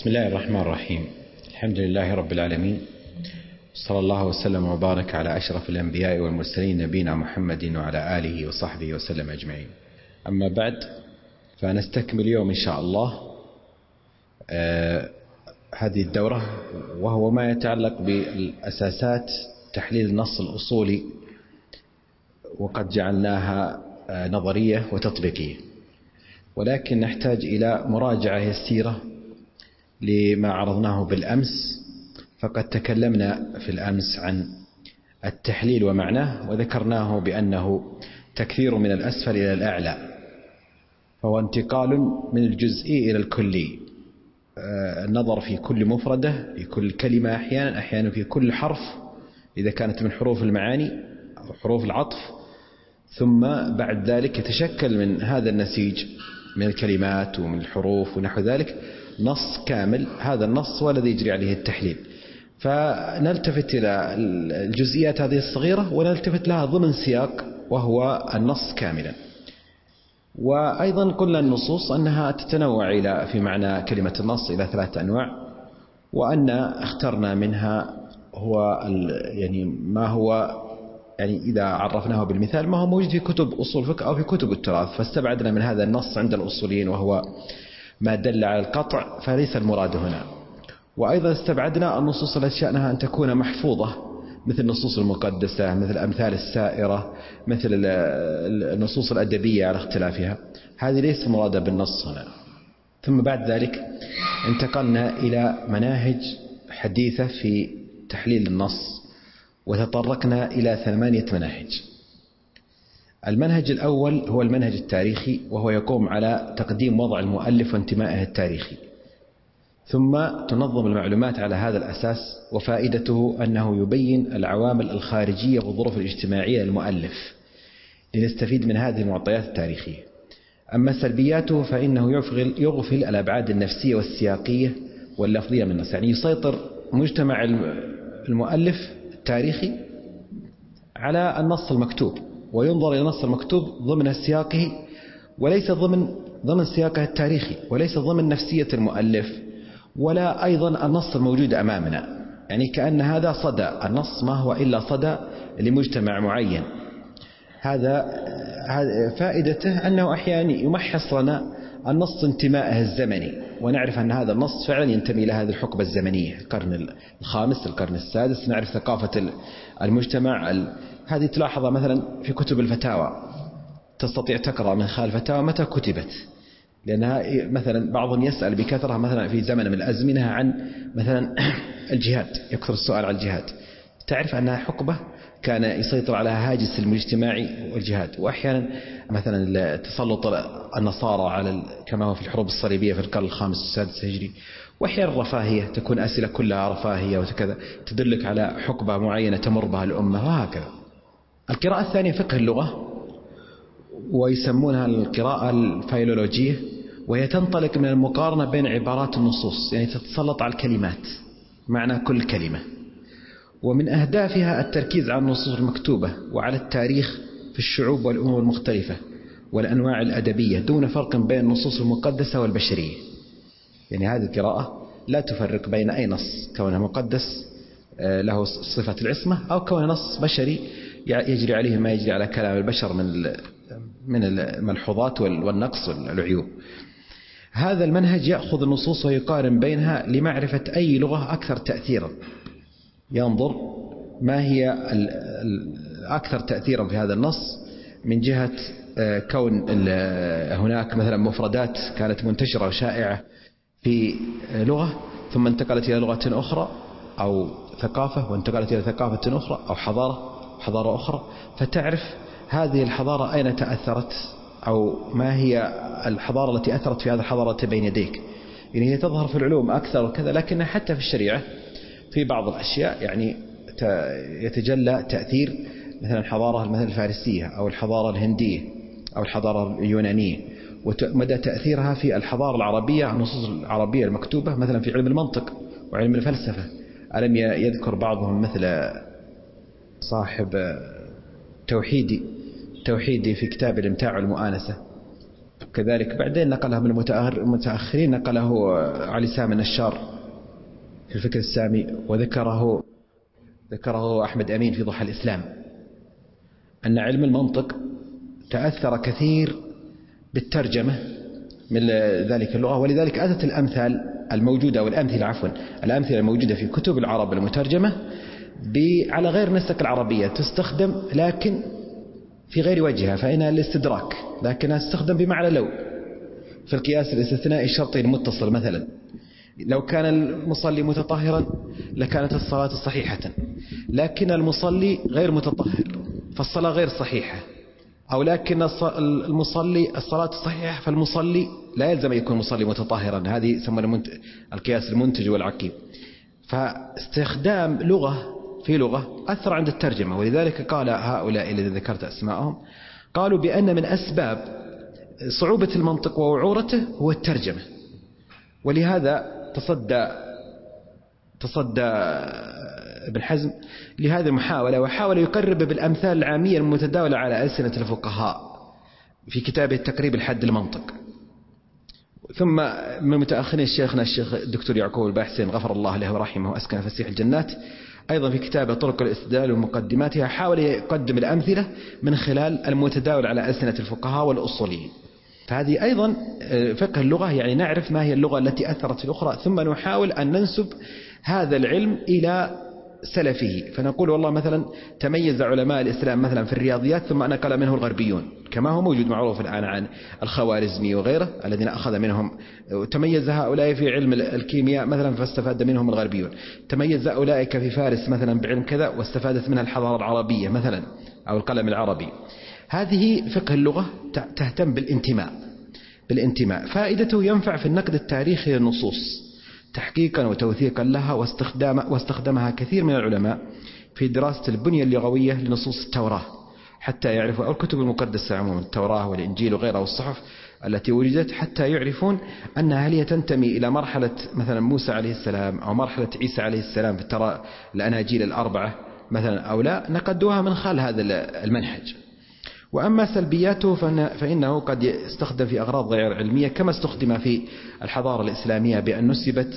بسم الله الرحمن الرحيم. الحمد لله رب العالمين، صلى الله وسلم وبارك على أشرف الأنبياء والمرسلين نبينا محمد وعلى آله وصحبه وسلم أجمعين. أما بعد، فنستكمل اليوم إن شاء الله هذه الدورة، وهو ما يتعلق بالأساسات تحليل النص الأصولي، وقد جعلناها نظرية وتطبيقية، ولكن نحتاج إلى مراجعة يسيرة لما عرضناه بالأمس. فقد تكلمنا في الأمس عن التحليل ومعناه، وذكرناه بأنه تكثير من الأسفل إلى الأعلى، فهو انتقال من الجزئي إلى الكلي، النظر في كل مفردة، في كل كلمة، أحيانا في كل حرف إذا كانت من حروف المعاني أو حروف العطف، ثم بعد ذلك يتشكل من هذا النسيج من الكلمات ومن الحروف ونحو ذلك نص كامل. هذا النص هو الذي يجري عليه التحليل، فنلتفت إلى الجزئيات هذه الصغيرة ونلتفت لها ضمن سياق وهو النص كاملا. وأيضا قلنا النصوص أنها تتنوع إلى في معنى كلمة النص إلى 3 أنواع، وأن اخترنا منها هو يعني ما هو يعني إذا عرفناه بالمثال ما هو موجود في كتب أصول فقه أو في كتب التراث، فاستبعدنا من هذا النص عند الأصوليين وهو ما دل على القطع، فليس المراد هنا. وأيضا استبعدنا النصوص التي شأنها أن تكون محفوظة، مثل النصوص المقدسة، مثل الأمثال السائرة، مثل النصوص الأدبية على اختلافها، هذه ليس مرادة بالنص هنا. ثم بعد ذلك انتقلنا إلى مناهج حديثة في تحليل النص، وتطرقنا إلى 8 مناهج. المنهج الأول هو المنهج التاريخي، وهو يقوم على تقديم وضع المؤلف وانتمائه التاريخي، ثم تنظم المعلومات على هذا الأساس، وفائدته أنه يبين العوامل الخارجية والظروف الاجتماعية للمؤلف لنستفيد من هذه المعطيات التاريخية. أما سلبياته فإنه يغفل الأبعاد النفسية والسياقية واللفظية من النص، يعني يسيطر مجتمع المؤلف التاريخي على النص المكتوب، وينظر إلى النص المكتوب ضمن سياقه وليس ضمن سياقه التاريخي، وليس ضمن نفسية المؤلف، ولا أيضا النص الموجود أمامنا. يعني كأن هذا صدى، النص ما هو إلا صدى لمجتمع معين. هذا فائدته أنه أحيانا يمحص لنا النص انتمائه الزمني، ونعرف أن هذا النص فعلا ينتمي إلى هذه الحقبة الزمنية، القرن الخامس، القرن السادس، نعرف ثقافة المجتمع. هذه تلاحظها مثلا في كتب الفتاوى، تستطيع تقرأ من خلال الفتاوى متى كتبت، لأنها مثلا بعضهم يسأل بكثرة مثلا في زمن من الأزمنة عن مثلا الجهاد، يكثر السؤال عن الجهاد، تعرف أنها حقبة كان يسيطر على هاجس المجتمعي والجهاد. وأحيانا مثلا تسلط النصارى على كما هو في الحروب الصليبية في القرن الخامس والسادس الهجري، وأحيانا الرفاهية، تكون أسئلة كلها رفاهية وكذا، تدلك على حقبة معينة تمر بها الأمة، وهكذا. القراءة الثانية فقه اللغة، ويسمونها القراءة الفيلولوجية، وهي تنطلق من المقارنة بين عبارات النصوص، يعني تتسلط على الكلمات، معنى كل كلمة. ومن أهدافها التركيز على النصوص المكتوبة وعلى التاريخ في الشعوب والأمم المختلفة والأنواع الأدبية، دون فرق بين النصوص المقدسة والبشرية. يعني هذه القراءة لا تفرق بين أي نص، كونه مقدس له صفة العصمة، أو كونه نص بشري يجري عليه ما يجري على كلام البشر من الملحوظات والنقص والعيوب. هذا المنهج يأخذ النصوص ويقارن بينها لمعرفة أي لغة أكثر تأثيرا، ينظر ما هي الأكثر تأثيرا في هذا النص، من جهة كون هناك مثلا مفردات كانت منتشرة وشائعة في لغة، ثم انتقلت إلى لغة أخرى، أو ثقافة وانتقلت إلى ثقافة أخرى، أو حضارة أخرى، فتعرف هذه الحضارة أين تأثرت، أو ما هي الحضارة التي أثرت في هذه الحضارة بين يديك. يعني هي تظهر في العلوم أكثر وكذا، لكنها حتى في الشريعة في بعض الأشياء يعني يتجلى تأثير مثلا الحضارة مثل الفارسية أو الحضارة الهندية أو الحضارة اليونانية، ومدى تأثيرها في الحضارة العربية، النصوص العربية المكتوبة مثلا في علم المنطق وعلم الفلسفة. ألم يذكر بعضهم مثل صاحب توحيدي في كتاب الإمتاع والمؤانسة، كذلك بعدين نقله من المتأخرين، نقله علي سامي النشار في الفكر السامي، وذكره أحمد أمين في ضحى الإسلام، أن علم المنطق تأثر كثير بالترجمة من ذلك اللغة، ولذلك أتت الأمثال الموجودة الأمثلة الموجودة في كتب العرب المترجمة على غير نسق العربية، تستخدم لكن في غير وجهها، فإنها الاستدراك، لكنها تستخدم بمعنى لو. في القياس الاستثنائي الشرطي المتصل مثلا، لو كان المصلي متطهرا لكانت الصلاة صحيحة، لكن المصلي غير متطهر فالصلاة غير صحيحة، أو لكن المصلي الصلاة صحيحة فالمصلي لا يلزم أن يكون مصلي متطهرا. هذه يسمى القياس المنتج والعقيم. فاستخدام لغة في لغة أثر عند الترجمة، ولذلك قال هؤلاء الذين ذكرت أسماءهم قالوا بأن من أسباب صعوبة المنطق ووعورته هو الترجمة، ولهذا تصدى ابن حزم لهذه المحاولة، وحاول يقرب بالأمثال العامية المتداولة على ألسنة الفقهاء في كتابه التقريب الحد المنطق. ثم من متأخرين شيخنا الشيخ الدكتور يعقوب الباحسين غفر الله له ورحمه وأسكن فسيح الجنات، أيضا في كتابه طرق الاستدلال ومقدماتها حاول يقدم الأمثلة من خلال المتداول على ألسنة الفقهاء والأصوليين. فهذه أيضا فقه اللغة، يعني نعرف ما هي اللغة التي أثرت في الأخرى، ثم نحاول أن ننسب هذا العلم إلى سلفه، فنقول والله مثلا تميز علماء الإسلام مثلا في الرياضيات ثم نقل منه الغربيون، كما هو موجود معروف الآن عن الخوارزمي وغيره الذين أخذ منهم. تميز هؤلاء في علم الكيمياء مثلا فاستفاد منهم الغربيون، تميز أولئك في فارس مثلا بعلم كذا واستفادت منها الحضارة العربية مثلا أو القلم العربي. هذه فقه اللغة تهتم بالانتماء. فائدته ينفع في النقد التاريخي للنصوص تحقيقا وتوثيقا لها، واستخدمها كثير من العلماء في دراسة البنية اللغوية لنصوص التوراة حتى يعرفوا، أو الكتب المقدسة عموما، التوراة والإنجيل وغيرها والصحف التي وجدت، حتى يعرفون أنها هل هي تنتمي إلى مرحلة مثلا موسى عليه السلام أو مرحلة عيسى عليه السلام في الأناجيل الأربعة مثلا أو لا، نقدوها من خلال هذا المنهج. وأما سلبياته فإنه قد يستخدم في أغراض غير علمية، كما استخدم في الحضارة الإسلامية بأن نسبت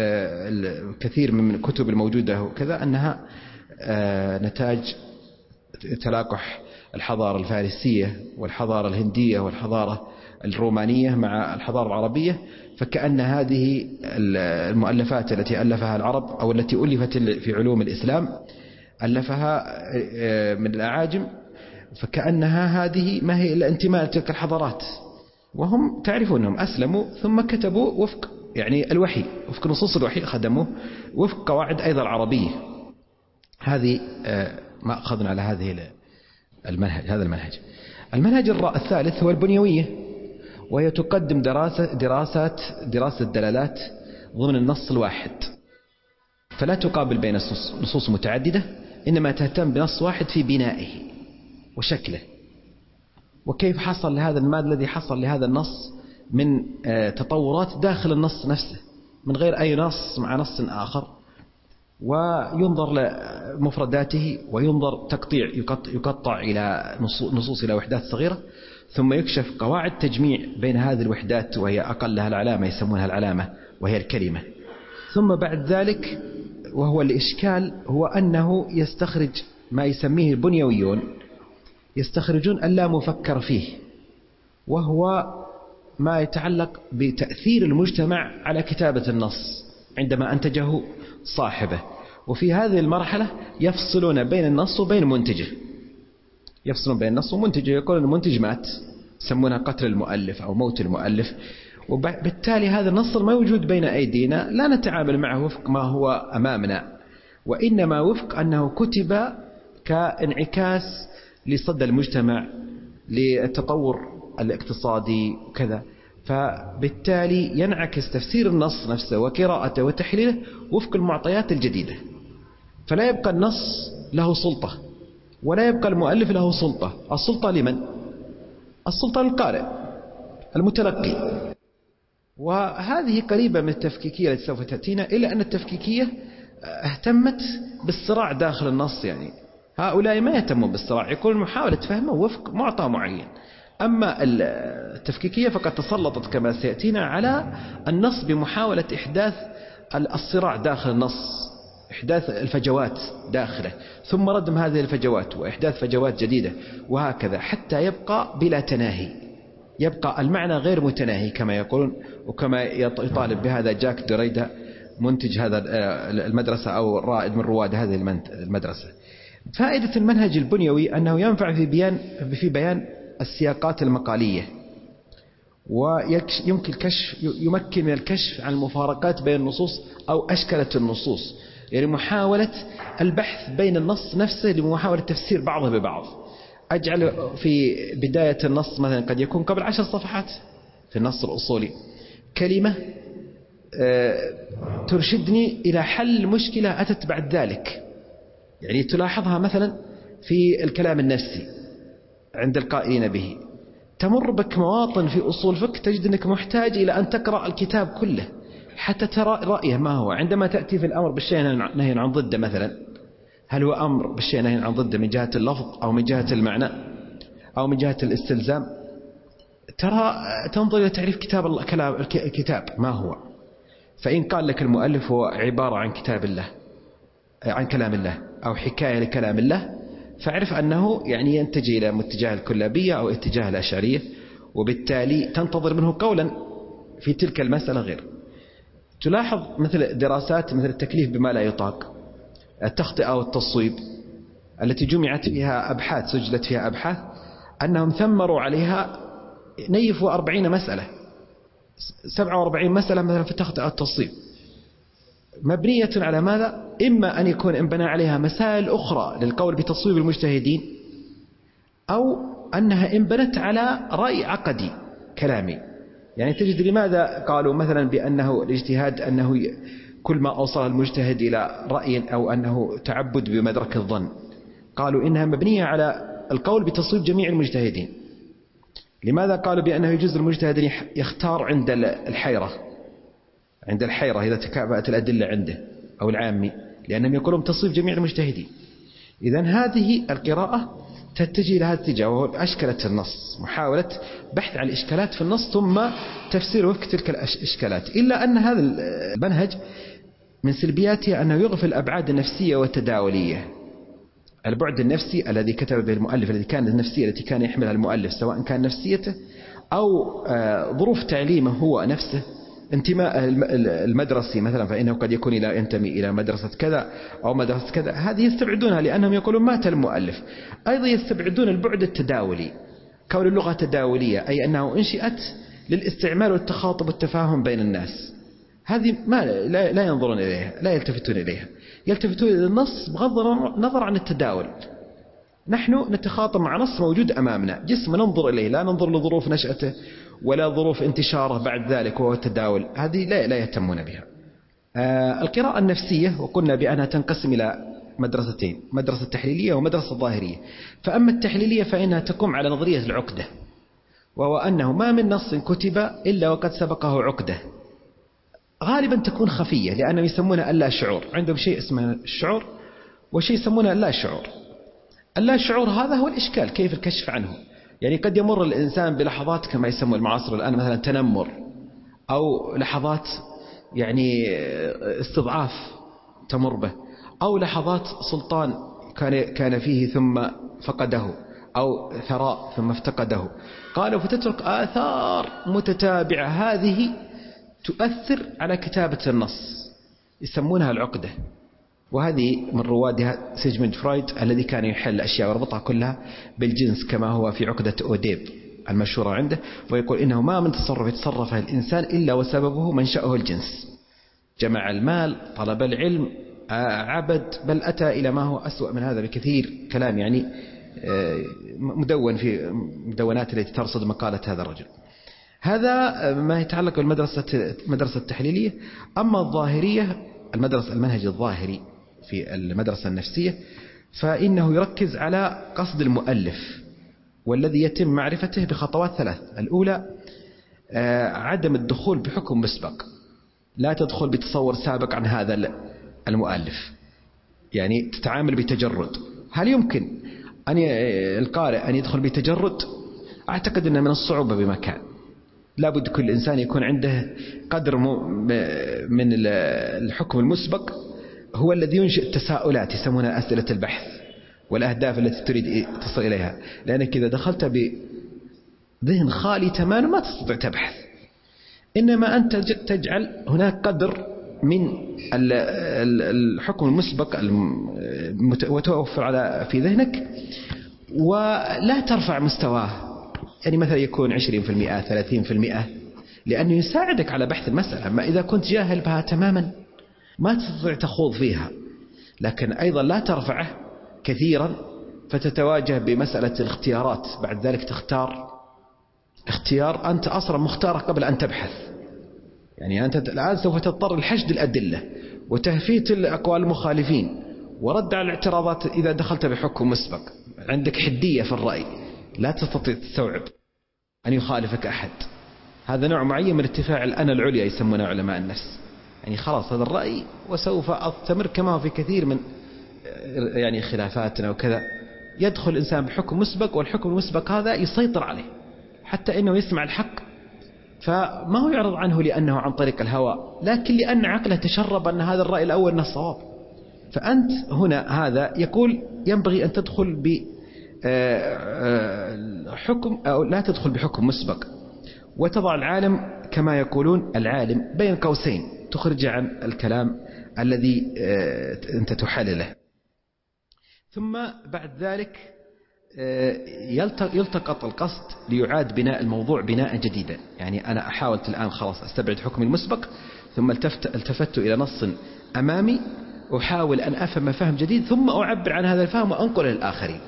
الكثير من الكتب الموجودة وكذا أنها نتاج تلاقح الحضارة الفارسية والحضارة الهندية والحضارة الرومانية مع الحضارة العربية، فكأن هذه المؤلفات التي ألفها العرب أو التي ألفت في علوم الإسلام ألفها من الأعاجم، فكأنها هذه ما هي إلا انتماء تلك الحضارات، وهم تعرفون أنهم أسلموا ثم كتبوا وفق يعني الوحي، وفق نصوص الوحي، خدموه وفق قواعد أيضا العربية. هذه ما أخذنا على هذا المنهج. المنهج الثالث هو البنيوية، وهي تقدم دراسة الدلالات ضمن النص الواحد، فلا تقابل بين نصوص متعددة، إنما تهتم بنص واحد في بنائه وشكله، وكيف حصل لهذا ما الذي حصل لهذا النص من تطورات داخل النص نفسه من غير أي نص مع نص آخر، وينظر لمفرداته وينظر يقطع إلى نصوص إلى وحدات صغيرة، ثم يكشف قواعد تجميع بين هذه الوحدات، وهي أقلها العلامة يسمونها العلامة وهي الكلمة. ثم بعد ذلك وهو الإشكال هو أنه يستخرج ما يسميه البنيويون، يستخرجون اللا مفكر فيه، وهو ما يتعلق بتأثير المجتمع على كتابة النص عندما أنتجه صاحبه. وفي هذه المرحلة يفصلون بين النص وبين منتجه، يفصلون بين النص ومنتجه، يقولون المنتج مات، يسمونها قتل المؤلف أو موت المؤلف، وبالتالي هذا النص الموجود بين أيدينا لا نتعامل معه وفق ما هو أمامنا، وإنما وفق أنه كتب كانعكاس لصدى المجتمع للتطور الاقتصادي وكذا، فبالتالي ينعكس تفسير النص نفسه وقراءته وتحليله وفق المعطيات الجديدة، فلا يبقى النص له سلطة ولا يبقى المؤلف له سلطة. السلطة لمن؟ السلطة للقارئ المتلقي. وهذه قريبة من التفكيكية التي سوف تأتينا، إلا أن التفكيكية اهتمت بالصراع داخل النص، يعني هؤلاء ما يهتمون بالصراع، يقولون محاولة فهمه وفق معطى معين، أما التفكيكية فقد تسلطت كما سيأتينا على النص بمحاولة إحداث الصراع داخل النص، إحداث الفجوات داخله، ثم ردم هذه الفجوات وإحداث فجوات جديدة، وهكذا حتى يبقى بلا تناهي، يبقى المعنى غير متناهي كما يقولون، وكما يطالب بهذا جاك دريدا منتج هذا المدرسة أو رائد من رواد هذه المدرسة. فائدة المنهج البنيوي أنه ينفع في بيان السياقات المقالية، يمكن من الكشف عن المفارقات بين النصوص أو أشكالة النصوص، يعني محاولة البحث بين النص نفسه لمحاولة تفسير بعضه ببعض. أجعل في بداية النص مثلا قد يكون قبل 10 صفحات في النص الأصولي كلمة ترشدني إلى حل مشكلة أتت بعد ذلك، يعني تلاحظها مثلا في الكلام النفسي عند القائلين به، تمر بك مواطن في أصول فقه تجد أنك محتاج إلى أن تقرأ الكتاب كله حتى ترى رأيه ما هو. عندما تأتي في الأمر بالشيء نهي عن ضده مثلا، هل هو أمر بالشيء نهي عن ضده من جهة اللفظ أو من جهة المعنى أو من جهة الاستلزام؟ تنظر إلى تعريف الكتاب ما هو. فإن قال لك المؤلف هو عبارة عن كتاب الله، عن كلام الله أو حكاية لكلام الله، فاعرف أنه يعني ينتجي إلى اتجاه الكلابية أو اتجاه الأشعرية، وبالتالي تنتظر منه قولا في تلك المسألة غير. تلاحظ مثل دراسات مثل التكليف بما لا يطاق، التخطئة والتصويب التي جمعت فيها أبحاث، سجلت فيها أبحاث أنهم ثمروا عليها، نيفوا 40 مسألة 47 مسألة مثلا في التخطئة والتصويب، مبنية على ماذا؟ إما أن يكون انبنى عليها مسائل أخرى للقول بتصويب المجتهدين، أو أنها انبنت على رأي عقدي كلامي. يعني تجد لماذا قالوا مثلا بأنه الاجتهاد أنه كل ما أوصل المجتهد إلى رأي أو أنه تعبد بمدرك الظن، قالوا إنها مبنية على القول بتصويب جميع المجتهدين. لماذا قالوا بأنه يجوز المجتهد يختار عند الحيرة إذا تكافأت الأدلة عنده أو العامي؟ لأنهم يقولون تصويب جميع المجتهدين. إذن هذه القراءة تتجه إلى هذا الاتجاه، وهو أشكالة النص، محاولة بحث عن الإشكالات في النص ثم تفسير وفق تلك الإشكالات. إلا أن هذا المنهج من سلبياته أنه يغفل الأبعاد النفسية والتداولية. البعد النفسي الذي كتب به المؤلف، الذي كانت النفسية التي كان يحملها المؤلف، سواء كان نفسيته أو ظروف تعليمه هو نفسه، انتماء المدرسي مثلا، فإنه قد يكون ينتمي إلى مدرسة كذا أو مدرسة كذا، هذه يستبعدونها لأنهم يقولون مات المؤلف. أيضا يستبعدون البعد التداولي، كون اللغة تداولية، أي أنه انشئت للاستعمال والتخاطب والتفاهم بين الناس. هذه لا ينظرون إليها، لا يلتفتون إليها، يلتفتون إلى النص بغض النظر عن التداول. نحن نتخاطب مع نص موجود أمامنا، جسم ننظر إليه، لا ننظر لظروف نشأته ولا ظروف انتشاره بعد ذلك وهو التداول، هذه لا يهتمون بها. القراءة النفسية وقلنا بأنها تنقسم إلى مدرستين، مدرسة تحليلية ومدرسة ظاهرية. فأما التحليلية فإنها تقوم على نظرية العقدة، وهو أنه ما من نص كتب إلا وقد سبقه عقدة، غالبا تكون خفية، لأنهم يسمونها اللا شعور. عندهم شيء اسمه الشعور وشيء يسمونه اللا شعور. اللا شعور هذا هو الإشكال، كيف الكشف عنه؟ يعني قد يمر الإنسان بلحظات كما يسمى المعاصر الآن مثلا تنمر، أو لحظات يعني استضعاف تمر به، أو لحظات سلطان كان فيه ثم فقده، أو ثراء ثم افتقده. قالوا فتترك آثار متتابعة، هذه تؤثر على كتابة النص، يسمونها العقدة. وهذه من روادها سيجموند فرويد الذي كان يحل الأشياء وربطها كلها بالجنس، كما هو في عقدة أوديب المشهورة عنده، ويقول إنه ما من تصرف يتصرفه الإنسان إلا وسببه منشأه الجنس، جمع المال، طلب العلم، عبد، بل أتى إلى ما هو أسوأ من هذا بكثير. كلام يعني مدون في مدونات التي ترصد مقالة هذا الرجل. هذا ما يتعلق بالمدرسة التحليلية. أما الظاهرية، المنهج الظاهري في المدرسة النفسية، فإنه يركز على قصد المؤلف والذي يتم معرفته بخطوات 3. الأولى عدم الدخول بحكم مسبق، لا تدخل بتصور سابق عن هذا المؤلف، يعني تتعامل بتجرد. هل يمكن القارئ أن يدخل بتجرد أعتقد أن من الصعوبة بمكان. لابد كل إنسان يكون عنده قدر من الحكم المسبق هو الذي ينشئ التساؤلات، يسمونها أسئلة البحث والأهداف التي تريد تصل إليها، لأنك إذا دخلت بذهن خالي تماما ما تستطيع تبحث. إنما أنت تجعل هناك قدر من الحكم المسبق المتوفر في ذهنك، ولا ترفع مستواه، يعني مثلا يكون 20% 30%، لأنه يساعدك على بحث المسألة. ما إذا كنت جاهل بها تماما ما تستطيع تخوض فيها. لكن أيضا لا ترفعه كثيرا فتتواجه بمسألة الاختيارات، بعد ذلك تختار اختيار أنت أصلا مختاره قبل أن تبحث. يعني أنت الآن سوف تضطر لحشد الأدلة وتهفيت الأقوال المخالفين ورد على الاعتراضات إذا دخلت بحكم مسبق. عندك حدية في الرأي، لا تستطيع تستوعب أن يخالفك أحد. هذا نوع معين من ارتفاع الأنا العليا يسمونه علماء النفس. يعني خلاص هذا الرأي وسوف أستمر كما هو في كثير من يعني خلافاتنا وكذا. يدخل الإنسان بحكم مسبق، والحكم المسبق هذا يسيطر عليه حتى إنه يسمع الحق فما هو يعرض عنه لأنه عن طريق الهوى، لكن لأن عقله تشرب أن هذا الرأي الأول أنه الصواب. فأنت هنا هذا يقول ينبغي أن تدخل بحكم أو لا تدخل بحكم مسبق، وتضع العالم كما يقولون العالم بين قوسين، تخرج عن الكلام الذي أنت تحلله. ثم بعد ذلك يلتقط القصد ليعاد بناء الموضوع بناء جديدا. يعني أنا أحاول الآن خلاص أستبعد حكم المسبق، ثم التفت إلى نص أمامي، أحاول أن أفهم فهم جديد، ثم أعبر عن هذا الفهم وأنقله للآخرين.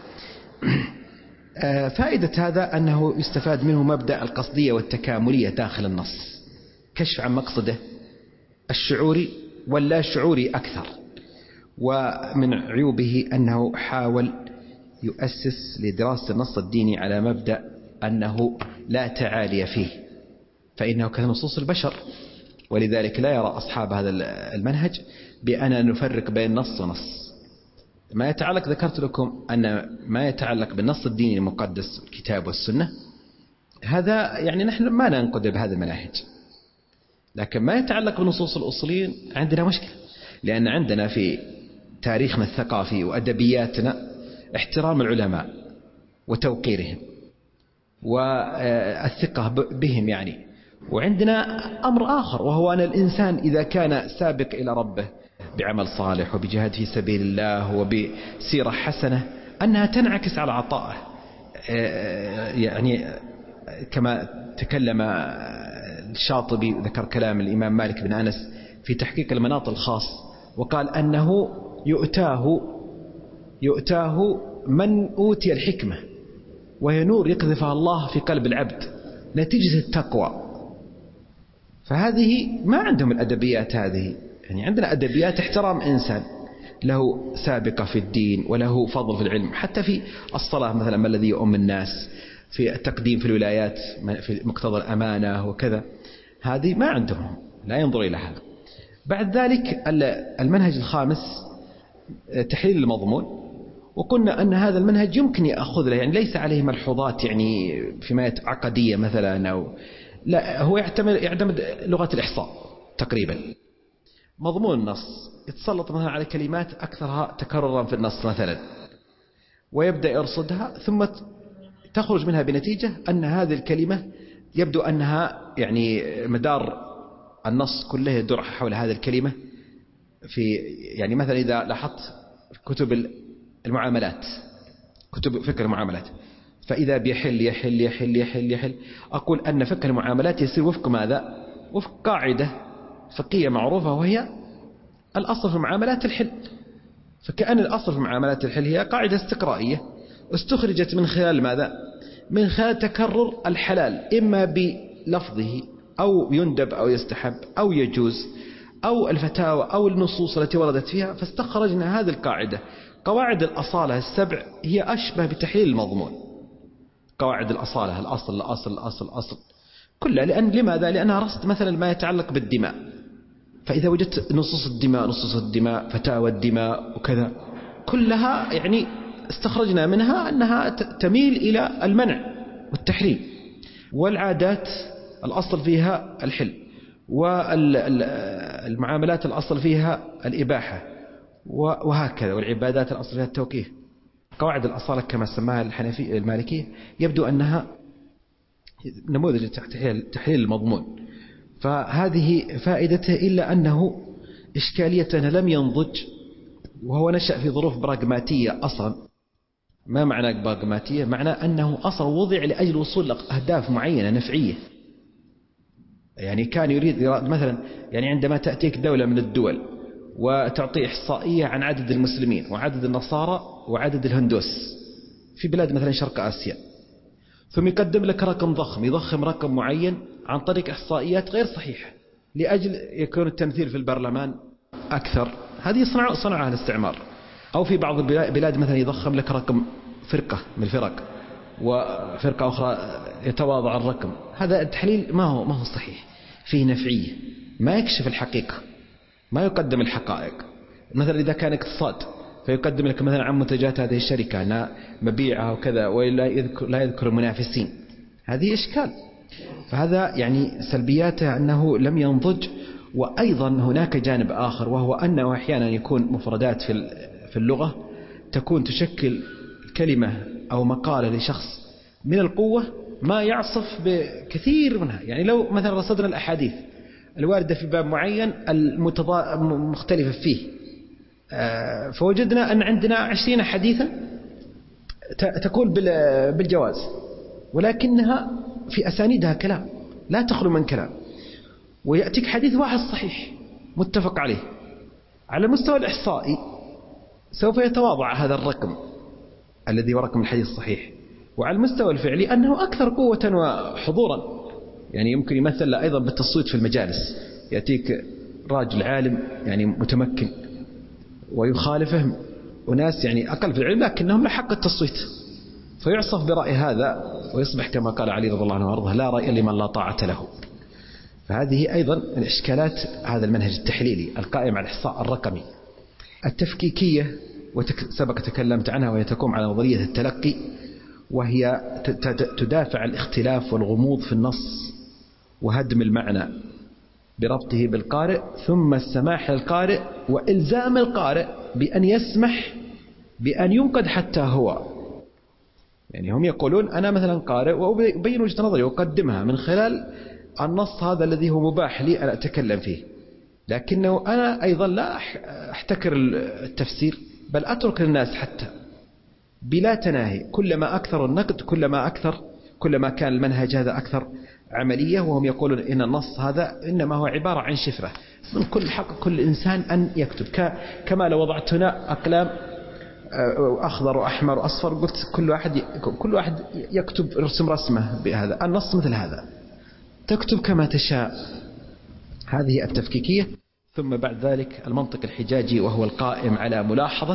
فائدة هذا أنه يستفاد منه مبدأ القصدية والتكاملية داخل النص، كشف عن مقصده الشعوري واللا شعوري أكثر. ومن عيوبه أنه حاول يؤسس لدراسة النص الديني على مبدأ أنه لا تعالي فيه، فإنه كنصوص البشر، ولذلك لا يرى أصحاب هذا المنهج بأن نفرق بين نص ونص. ما يتعلق، ذكرت لكم أن ما يتعلق بالنص الديني المقدس الكتاب والسنة هذا يعني نحن ما ننقد بهذا المناهج، لكن ما يتعلق بالنصوص الأصوليين عندنا مشكلة، لأن عندنا في تاريخنا الثقافي وأدبياتنا احترام العلماء وتوقيرهم والثقة بهم يعني. وعندنا أمر آخر، وهو أن الإنسان إذا كان سابق إلى ربه بعمل صالح وبجهاد في سبيل الله وبسيرة حسنة أنها تنعكس على عطائه. يعني كما تكلم الشاطبي ذكر كلام الإمام مالك بن أنس في تحقيق المناط الخاص، وقال أنه يؤتاه من أوتي الحكمة، وهي نور يقذفها الله في قلب العبد نتيجة التقوى. فهذه ما عندهم الأدبيات هذه. يعني عندنا أدبيات احترام إنسان له سابقة في الدين وله فضل في العلم، حتى في الصلاة مثلا ما الذي يؤم الناس، في التقديم في الولايات في مقتضى الأمانة وكذا، هذه ما عندهم، لا ينظر إلى هذا. بعد ذلك المنهج الخامس تحليل المضمون، وقلنا أن هذا المنهج يمكن يأخذ له، يعني ليس عليه ملحوظات يعني فيما عقدية مثلا أو لا، هو يعتمد لغة الإحصاء تقريبا. مضمون النص يتسلط مثلا على كلمات أكثرها تكررا في النص مثلا، ويبدأ يرصدها، ثم تخرج منها بنتيجة أن هذه الكلمة يبدو أنها يعني مدار النص كله يدور حول هذه الكلمة. في يعني مثلا إذا لاحظت كتب المعاملات، كتب فقه المعاملات، فإذا بيحل يحل يحل يحل يحل، أقول أن فقه المعاملات يصير وفق ماذا؟ وفق قاعدة فقهية معروفة، وهي الأصل في المعاملات الحل. فكأن الأصل في المعاملات الحل هي قاعدة استقرائية استخرجت من خلال ماذا؟ من خلال تكرر الحلال، إما بلفظه أو يندب أو يستحب أو يجوز أو الفتاوى أو النصوص التي وردت فيها، فاستخرجنا هذه القاعدة. قواعد الأصالة السبع هي أشبه بتحليل المضمون. قواعد الأصالة، الأصل الأصل الأصل الأصل كلها، لماذا؟ لأنها رصد مثلا ما يتعلق بالدماء، فإذا وجدت نصوص الدماء، نصوص الدماء، فتاوى الدماء وكذا، كلها يعني استخرجنا منها أنها تميل إلى المنع والتحريم، والعادات الأصل فيها الحل، والمعاملات الأصل فيها الإباحة، وهكذا، والعبادات الأصل فيها التوقيف. قواعد الأصالة كما سماها الحنفية المالكية يبدو أنها نموذج تحليل المضمون، فهذه فائدته، إلا أنه إشكاليته لم ينضج، وهو نشأ في ظروف براغماتية أصلا. ما معنى براغماتية؟ معنى أنه أصلا وضع لأجل وصول لأهداف معينة نفعية. يعني كان يريد مثلا، يعني عندما تأتيك دولة من الدول وتعطي إحصائية عن عدد المسلمين وعدد النصارى وعدد الهندوس في بلاد مثلا شرق آسيا، ثم يقدم لك رقم ضخم، يضخم رقم معين عن طريق إحصائيات غير صحيحة لأجل يكون التمثيل في البرلمان أكثر. هذه صنعها الاستعمار. أو في بعض البلاد مثلا يضخم لك رقم فرقة من الفرق، وفرقة أخرى يتواضع الرقم. هذا التحليل ما هو صحيح، فيه نفعية، ما يكشف الحقيقة، ما يقدم الحقائق. مثلا إذا كان اقتصاد فيقدم لك مثلا عن منتجات هذه الشركة أنها مبيعها وكذا، ولا يذكر المنافسين. هذه إشكال. فهذا يعني سلبياته أنه لم ينضج. وأيضا هناك جانب آخر، وهو أنه أحيانا يكون مفردات في اللغة تكون تشكل كلمة أو مقالة لشخص من القوة ما يعصف بكثير منها. يعني لو مثلا رصدنا الأحاديث الواردة في باب معين مختلفة فيه، فوجدنا أن عندنا 20 حديثا تقول بالجواز، ولكنها في أسانيدها كلام لا تخلو من كلام، ويأتيك حديث واحد صحيح متفق عليه. على المستوى الإحصائي سوف يتواضع هذا الرقم الذي هو رقم الحديث الصحيح، وعلى المستوى الفعلي أنه أكثر قوة وحضورا. يعني يمكن يمثل أيضا بالتصويت في المجالس، يأتيك راجل عالم يعني متمكن ويخالفه وناس يعني أقل في العلم لكنهم لحق التصويت، فيعصف برأي هذا ويصبح كما قال علي رضي الله عنه وارضاه لا رأي لمن لا طاعة له. فهذه أيضا من إشكالات هذا المنهج التحليلي القائم على الإحصاء الرقمي. التفكيكية سبق تكلمت عنها، وهي تقوم على نظرية التلقي، وهي تدافع الاختلاف والغموض في النص وهدم المعنى بربطه بالقارئ، ثم السماح للقارئ وإلزام القارئ بأن يسمح بأن ينقد حتى هو. يعني هم يقولون أنا مثلا قارئ وأبين وجهة نظري وأقدمها من خلال النص هذا الذي هو مباح لي أنا أتكلم فيه، لكنه أنا أيضا لا أحتكر التفسير، بل أترك للناس حتى بلا تناهي. كلما أكثر النقد كلما كان المنهج هذا أكثر عملية. وهم يقولون إن النص هذا إنما هو عبارة عن شفرة، من كل حق كل إنسان أن يكتب، كما لو وضعت هنا أقلام أخضر وأحمر وأصفر، قلت كل واحد يكتب رسمه بهذا النص مثل هذا، تكتب كما تشاء. هذه التفكيكية. ثم بعد ذلك المنطق الحجاجي، وهو القائم على ملاحظة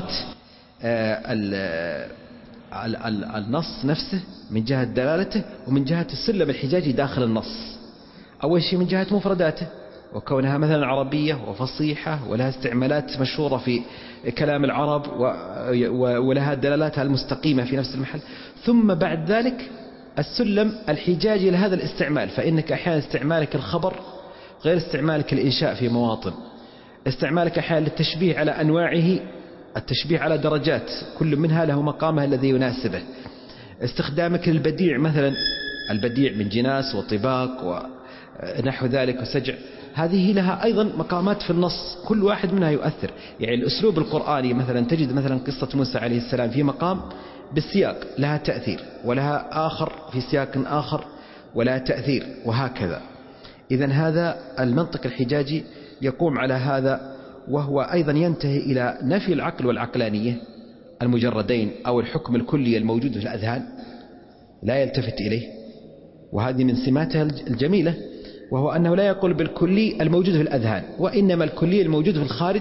النص نفسه من جهة دلالته ومن جهة السلم الحجاجي داخل النص. أول شيء من جهة مفرداته، وكونها مثلا عربية وفصيحة ولها استعمالات مشهورة في كلام العرب ولها دلالاتها المستقيمة في نفس المحل. ثم بعد ذلك السلم الحجاجي لهذا الاستعمال، فإنك أحيانا استعمالك الخبر غير استعمالك الإنشاء في مواطن، استعمالك أحيانا للتشبيه على أنواعه، التشبيه على درجات كل منها له مقامه الذي يناسبه، استخدامك للبديع مثلا البديع من جناس وطباق ونحو ذلك وسجع، هذه لها أيضا مقامات في النص، كل واحد منها يؤثر. يعني الأسلوب القرآني مثلا تجد مثلا قصة موسى عليه السلام في مقام بالسياق لها تأثير، ولها آخر في سياق آخر ولا تأثير، وهكذا. إذن هذا المنطق الحجاجي يقوم على هذا، وهو أيضا ينتهي إلى نفي العقل والعقلانية المجردين أو الحكم الكلي الموجود في الأذهان لا يلتفت إليه. وهذه من سماتها الجميلة، وهو أنه لا يقول بالكلي الموجود في الأذهان، وإنما الكلي الموجود في الخارج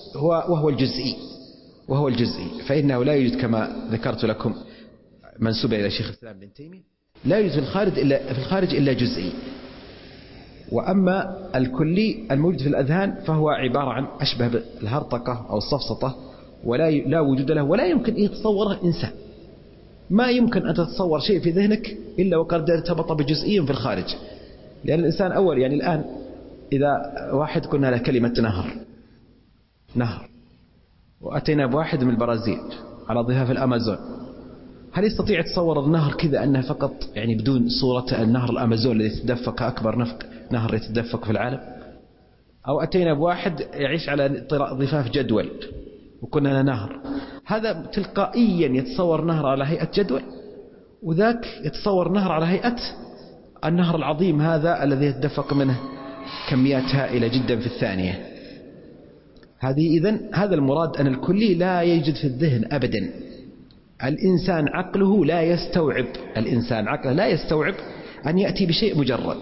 وهو الجزئي. فإنه لا يوجد كما ذكرت لكم منسوبة إلى شيخ الإسلام ابن تيمية، لا يوجد في الخارج إلا جزئي. وأما الكلي الموجود في الأذهان فهو عبارة عن أشبه بالهرطقة أو الصفصطة، لا وجود له ولا يمكن أن يتصوره إنسان. ما يمكن أن تتصور شيء في ذهنك إلا وقد ارتبط بجزئي في الخارج. لأن الإنسان أول يعني الآن إذا واحد قلنا له كلمة نهر وأتينا بواحد من البرازيل على ضفاف الأمازون، هل يستطيع يتصور النهر كذا أنه فقط يعني بدون صورة النهر الأمازون الذي يتدفق أكبر نهر يتدفق في العالم؟ أو أتينا بواحد يعيش على ضفاف جدول وكنا له نهر، هذا تلقائيا يتصور نهر على هيئة جدول، وذاك يتصور نهر على هيئة النهر العظيم هذا الذي يتدفق منه كميات هائلة جدا في الثانية. هذا المراد أن الكلي لا يوجد في الذهن أبدا. الإنسان عقله لا يستوعب أن يأتي بشيء مجرد.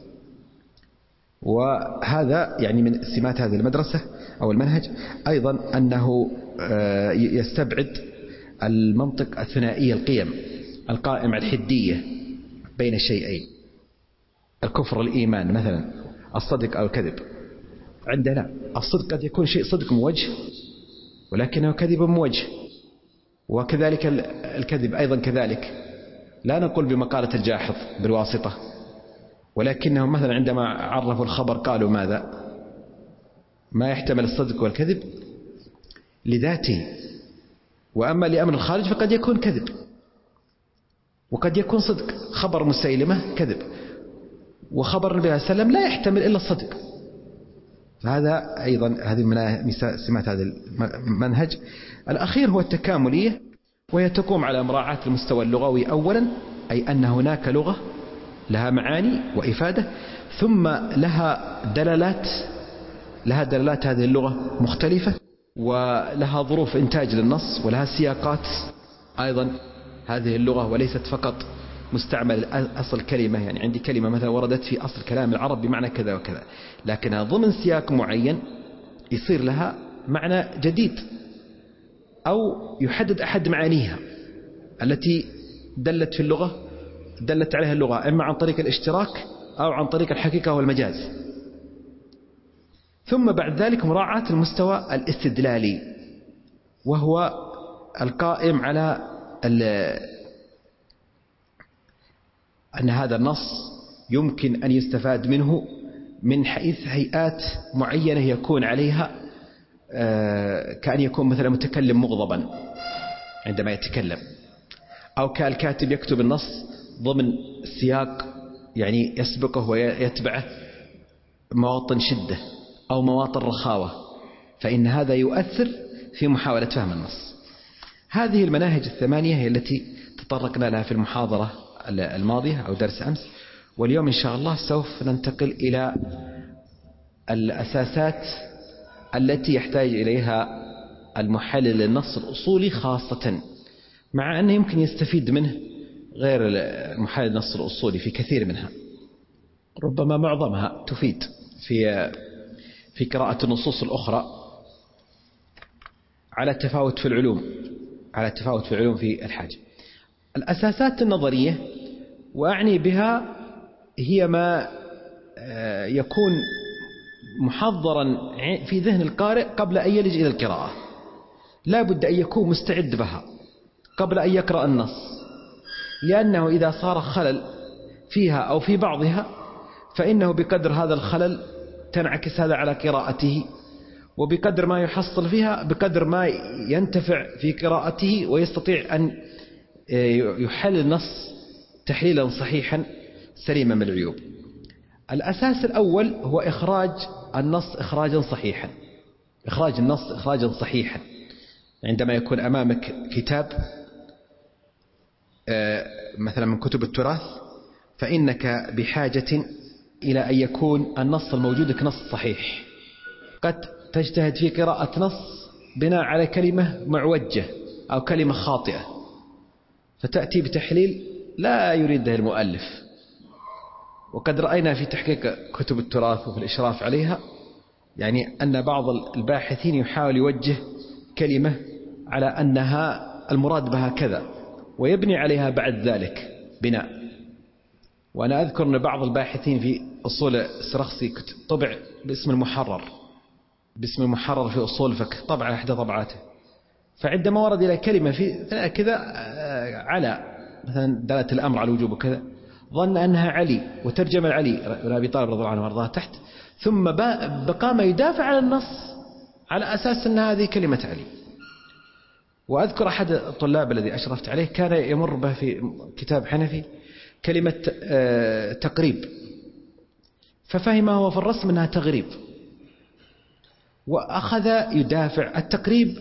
وهذا يعني من سمات هذه المدرسة أو المنهج أيضا أنه يستبعد المنطق الثنائي القيم القائم على الحدية بين الشيئين، الكفر والإيمان مثلا، الصدق أو الكذب. عندنا الصدق قد يكون شيء صدق موجه ولكنه كذب موجه، وكذلك الكذب أيضا كذلك. لا نقول بمقالة الجاحظ بالواسطة، ولكنهم مثلا عندما عرفوا الخبر قالوا ماذا؟ ما يحتمل الصدق والكذب لذاته، وأما لأمر الخارج فقد يكون كذب وقد يكون صدق. خبر مسيلمة كذب، وخبر النبي صلى الله عليه وسلم لا يحتمل إلا الصدق. فهذا أيضا هذه من سمات هذا المنهج. الأخير هو التكاملية، وهي تقوم على مراعاة المستوى اللغوي أولا، أي أن هناك لغة لها معاني وإفادة، ثم لها دلالات هذه اللغة مختلفة، ولها ظروف إنتاج للنص، ولها سياقات أيضا هذه اللغة، وليست فقط مستعمل أصل كلمة. يعني عندي كلمة مثلا وردت في أصل كلام العرب بمعنى كذا وكذا، لكنها ضمن سياق معين يصير لها معنى جديد، أو يحدد أحد معانيها التي دلت عليها اللغة، إما عن طريق الاشتراك أو عن طريق الحقيقة والمجاز. ثم بعد ذلك مراعاة المستوى الاستدلالي، وهو القائم على أن هذا النص يمكن أن يستفاد منه من حيث هيئات معينة يكون عليها، كأن يكون مثلا متكلم مغضبا عندما يتكلم، أو كالكاتب يكتب النص ضمن سياق يعني يسبقه ويتبعه مواطن شدة أو مواطن رخاوة، فإن هذا يؤثر في محاولة فهم النص. هذه المناهج الثمانية هي التي تطرقنا لها في المحاضرة الماضية أو درس أمس، واليوم إن شاء الله سوف ننتقل إلى الأساسات التي يحتاج إليها المحلل للنص الأصولي خاصة، مع أنه يمكن يستفيد منه غير المحلل للنص الأصولي في كثير منها، ربما معظمها تفيد في قراءة النصوص الأخرى على التفاوت في العلوم في الحاجة. الأساسات النظرية، وأعني بها هي ما يكون محضرا في ذهن القارئ قبل أن يلج إلى القراءة، لا بد أن يكون مستعد بها قبل أن يقرأ النص، لأنه إذا صار خلل فيها أو في بعضها فإنه بقدر هذا الخلل تنعكس هذا على قراءته، وبقدر ما يحصل فيها بقدر ما ينتفع في قراءته ويستطيع أن يحل النص تحليلا صحيحا سليما من العيوب. الأساس الأول هو إخراج النص إخراجا صحيحا. عندما يكون أمامك كتاب مثلا من كتب التراث، فإنك بحاجة إلى أن يكون النص الموجود لك نص صحيح. قد تجتهد في قراءة نص بناء على كلمة معوجة أو كلمة خاطئة، فتأتي بتحليل لا يريده المؤلف. وقد رأينا في تحقيق كتب التراث وفي الإشراف عليها يعني أن بعض الباحثين يحاول يوجه كلمة على أنها المراد بها كذا، ويبني عليها بعد ذلك بناء. وأنا أذكر أن بعض الباحثين في أصول السرخسي طبع باسم المحرر في أصول الفقه، طبع إحدى طبعاته، فعندما ورد إلى كلمة في كذا على مثلا دلالة الأمر على الوجوب وكذا، ظن أنها علي وترجم العلي بن أبي طالب رضي الله عنه وارضاه تحت، ثم بقام يدافع على النص على أساس أن هذه كلمة علي. وأذكر أحد الطلاب الذي أشرفت عليه كان يمر به في كتاب حنفي كلمة تقريب، ففهم هو في الرسم أنها تغريب، وأخذ يدافع. التقريب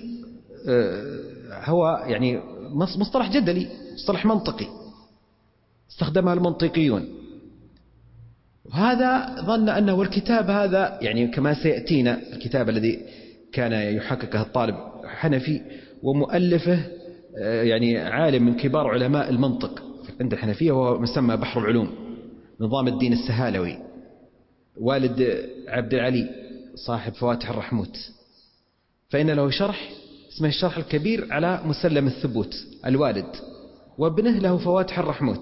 هو يعني مصطلح جدلي، مصطلح منطقي استخدمها المنطقيون، وهذا ظن أنه الكتاب هذا يعني كما سيأتينا الكتاب الذي كان يحققه الطالب حنفي ومؤلفه يعني عالم من كبار علماء المنطق عند الحنفية، وهو مسمى بحر العلوم، نظام الدين السهالوي، والد عبد العلي صاحب فواتح الرحموت، فإن له شرح اسمه الشرح الكبير على مسلم الثبوت الوالد، وابنه له فواتح الرحموت.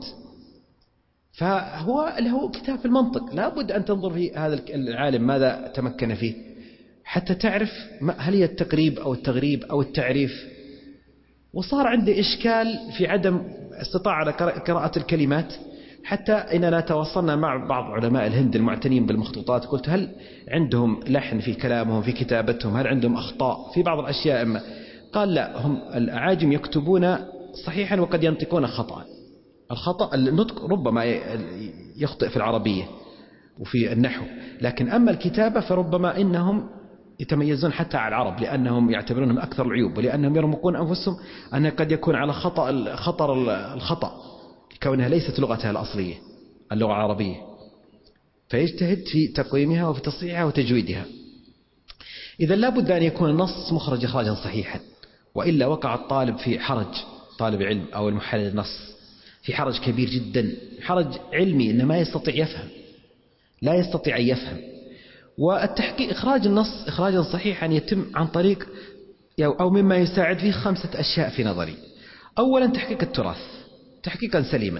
فهو له كتاب في المنطق، لا بد أن تنظر في هذا العالم ماذا تمكن فيه حتى تعرف هل هي التقريب أو التغريب أو التعريف. وصار عندي إشكال في عدم استطاع على قراءة الكلمات، حتى إننا توصلنا مع بعض علماء الهند المعتنين بالمخطوطات، قلت هل عندهم لحن في كلامهم في كتابتهم، هل عندهم أخطاء في بعض الأشياء؟ قال لا، هم الأعاجم يكتبون صحيحا وقد ينطقون خطأ. الخطأ النطق ربما يخطئ في العربية وفي النحو، لكن أما الكتابة فربما إنهم يتميزون حتى على العرب، لأنهم يعتبرونهم أكثر العيوب، ولأنهم يرمقون أنفسهم أنه قد يكون على خطر الخطأ كونها ليست لغتها الأصلية اللغة العربية، فيجتهد في تقويمها وفي تصحيحها وتجويدها. إذا لا بد أن يكون النص مخرج إخراجا صحيحا، وإلا وقع الطالب في حرج، طالب علم أو المحلل النص في حرج كبير جدا، حرج علمي إنه ما يستطيع يفهم، لا يستطيع أن يفهم. والتحقيق إخراج النص إخراجا صحيحا يتم عن طريق أو مما يساعد فيه 5 أشياء في نظري. أولا تحقيق التراث تحقيقا سليما،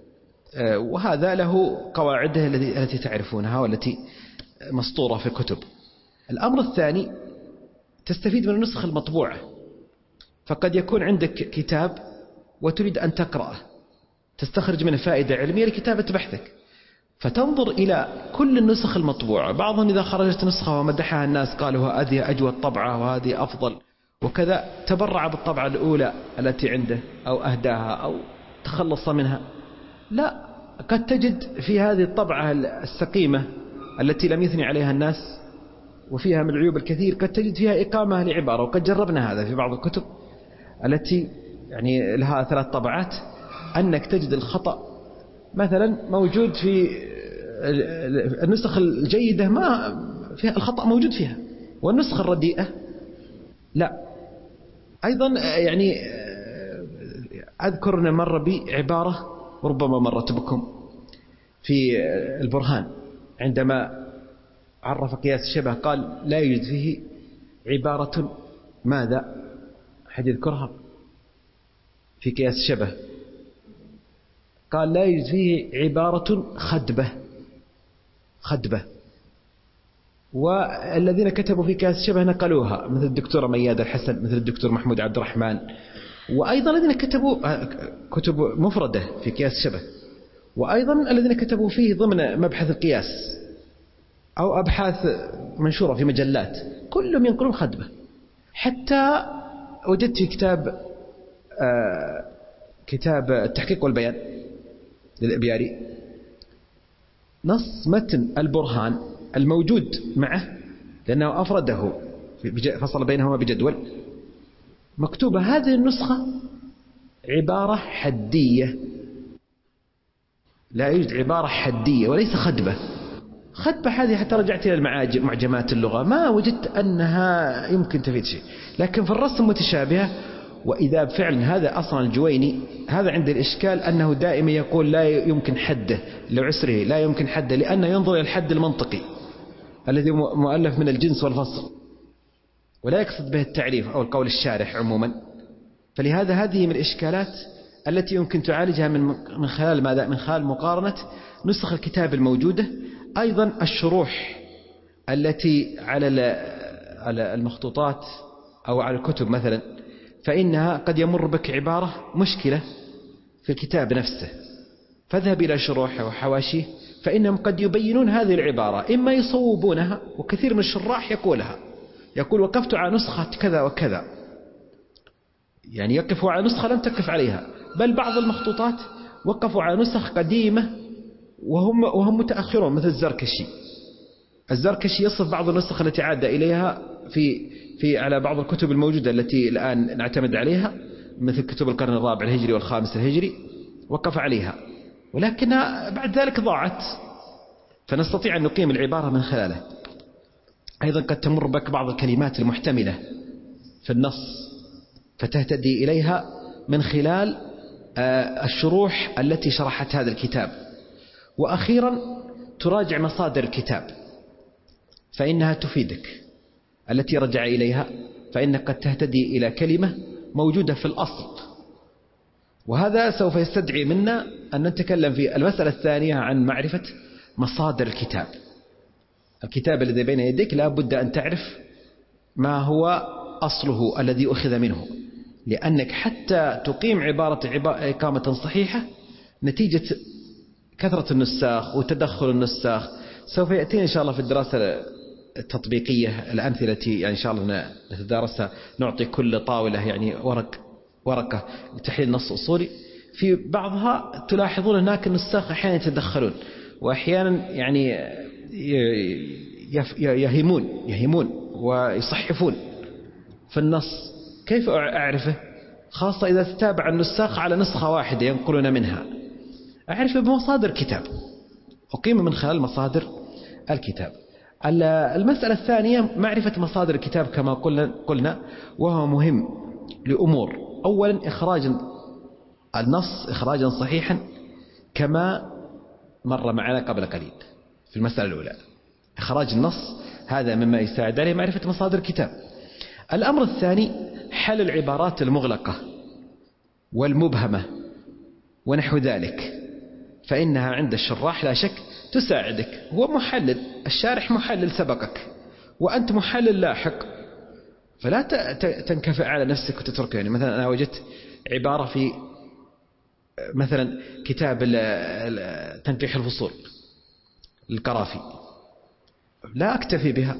وهذا له قواعده التي تعرفونها والتي مسطورة في الكتب. الأمر الثاني تستفيد من النسخ المطبوعة، فقد يكون عندك كتاب وتريد أن تقرأه، تستخرج منه فائدة علمية لكتابة بحثك، فتنظر إلى كل النسخ المطبوعة. بعضهم إذا خرجت نسخة ومدحها الناس قالوا هذه أجود طبعة وهذه أفضل وكذا، تبرع بالطبعة الأولى التي عنده أو أهداها أو تخلص منها. لا، قد تجد في هذه الطبعة السقيمة التي لم يثني عليها الناس وفيها من العيوب الكثير، قد تجد فيها إقامة لعبارة، وقد جربنا هذا في بعض الكتب التي يعني لها 3 طبعات، أنك تجد الخطأ مثلا موجود في النسخ الجيدة، ما فيها الخطأ موجود فيها، والنسخة الرديئة لا. أيضا يعني أذكر أن مر بي عبارة وربما مرت بكم في البرهان عندما عرف قياس الشبه، قال لا يوجد فيه عبارة ماذا أحد يذكرها في قياس الشبه، قال لا يوجد فيه عبارة خدبة. والذين كتبوا في قياس الشبه نقلوها، مثل الدكتور مياد الحسن، مثل الدكتور محمود عبد الرحمن، وأيضا الذين كتبوا كتب مفردة في قياس الشبه، وأيضا الذين كتبوا فيه ضمن مبحث القياس أو أبحاث منشورة في مجلات، كلهم ينقلون خدبة. حتى وجدت في كتاب التحقيق والبيان للإبياري نص متن البرهان الموجود معه، لأنه أفرده فصل بينهما بجدول، مكتوبة هذه النسخة عبارة حدية، لا يوجد عبارة حدية وليس خدبة. هذه حتى رجعت إلى معجمات اللغة ما وجدت أنها يمكن تفيد شيء، لكن في الرسم متشابهة. وإذا فعلا هذا أصلا الجويني هذا عند الإشكال أنه دائما يقول لا يمكن حده لعسره، لا يمكن حده، لأنه ينظر إلى الحد المنطقي الذي مؤلف من الجنس والفصل، ولا يقصد به التعريف أو القول الشارح عموما. فلهذا هذه من الإشكالات التي يمكن تعالجها من خلال ماذا؟ من خلال مقارنة نسخ الكتاب الموجودة. أيضا الشروح التي على المخطوطات أو على الكتب مثلا، فإنها قد يمر بك عبارة مشكلة في الكتاب نفسه، فاذهب إلى شروحه وحواشيه فإنهم قد يبينون هذه العبارة، إما يصوبونها، وكثير من الشراح يقول وقفت على نسخة كذا وكذا، يعني يقفوا على نسخة لم تقف عليها، بل بعض المخطوطات وقفوا على نسخ قديمة وهم متأخرون، مثل الزركشي يصف بعض النسخ التي عاد إليها على بعض الكتب الموجودة التي الآن نعتمد عليها، مثل كتب القرن الرابع الهجري والخامس الهجري، وقف عليها، ولكنها بعد ذلك ضاعت، فنستطيع أن نقيم العبارة من خلاله. أيضا قد تمر بك بعض الكلمات المحتملة في النص فتهتدي إليها من خلال الشروح التي شرحت هذا الكتاب. وأخيرا تراجع مصادر الكتاب فإنها تفيدك، التي رجع إليها، فإنك قد تهتدي إلى كلمة موجودة في الأصل. وهذا سوف يستدعي منا أن نتكلم في المسألة الثانية عن معرفة مصادر الكتاب الذي بين يديك لا بد أن تعرف ما هو أصله الذي أخذ منه، لأنك حتى تقيم إقامة صحيحة نتيجة كثرة النساخ وتدخل النساخ. سوف يأتينا إن شاء الله في الدراسة التطبيقية الأمثلة التي يعني إن شاء الله نتدارسها، نعطي كل طاولة يعني ورقة لتحليل نص أصولي، في بعضها تلاحظون هناك النساخ أحيانا يتدخلون، وأحيانا يعني يهمون ويصحفون في النص. كيف أعرفه؟ خاصة إذا تتابع النساخ على نسخة واحدة ينقلون منها، أعرفه بمصادر كتاب، أقيم من خلال مصادر الكتاب. المسألة الثانية معرفة مصادر الكتاب كما قلنا، وهو مهم لأمور. أولا إخراج النص إخراجا صحيحا كما مر معنا قبل قليل في المسألة الأولى، إخراج النص هذا مما يساعد عليه معرفة مصادر الكتاب. الأمر الثاني حل العبارات المغلقة والمبهمة ونحو ذلك، فإنها عند الشراح لا شك تساعدك. هو محلل، الشارح محلل سبقك وأنت محلل لاحق، فلا تنكفئ على نفسك وتترك. يعني مثلا أنا وجدت عبارة في مثلا كتاب تنقيح الفصول القرافي، لا أكتفي بها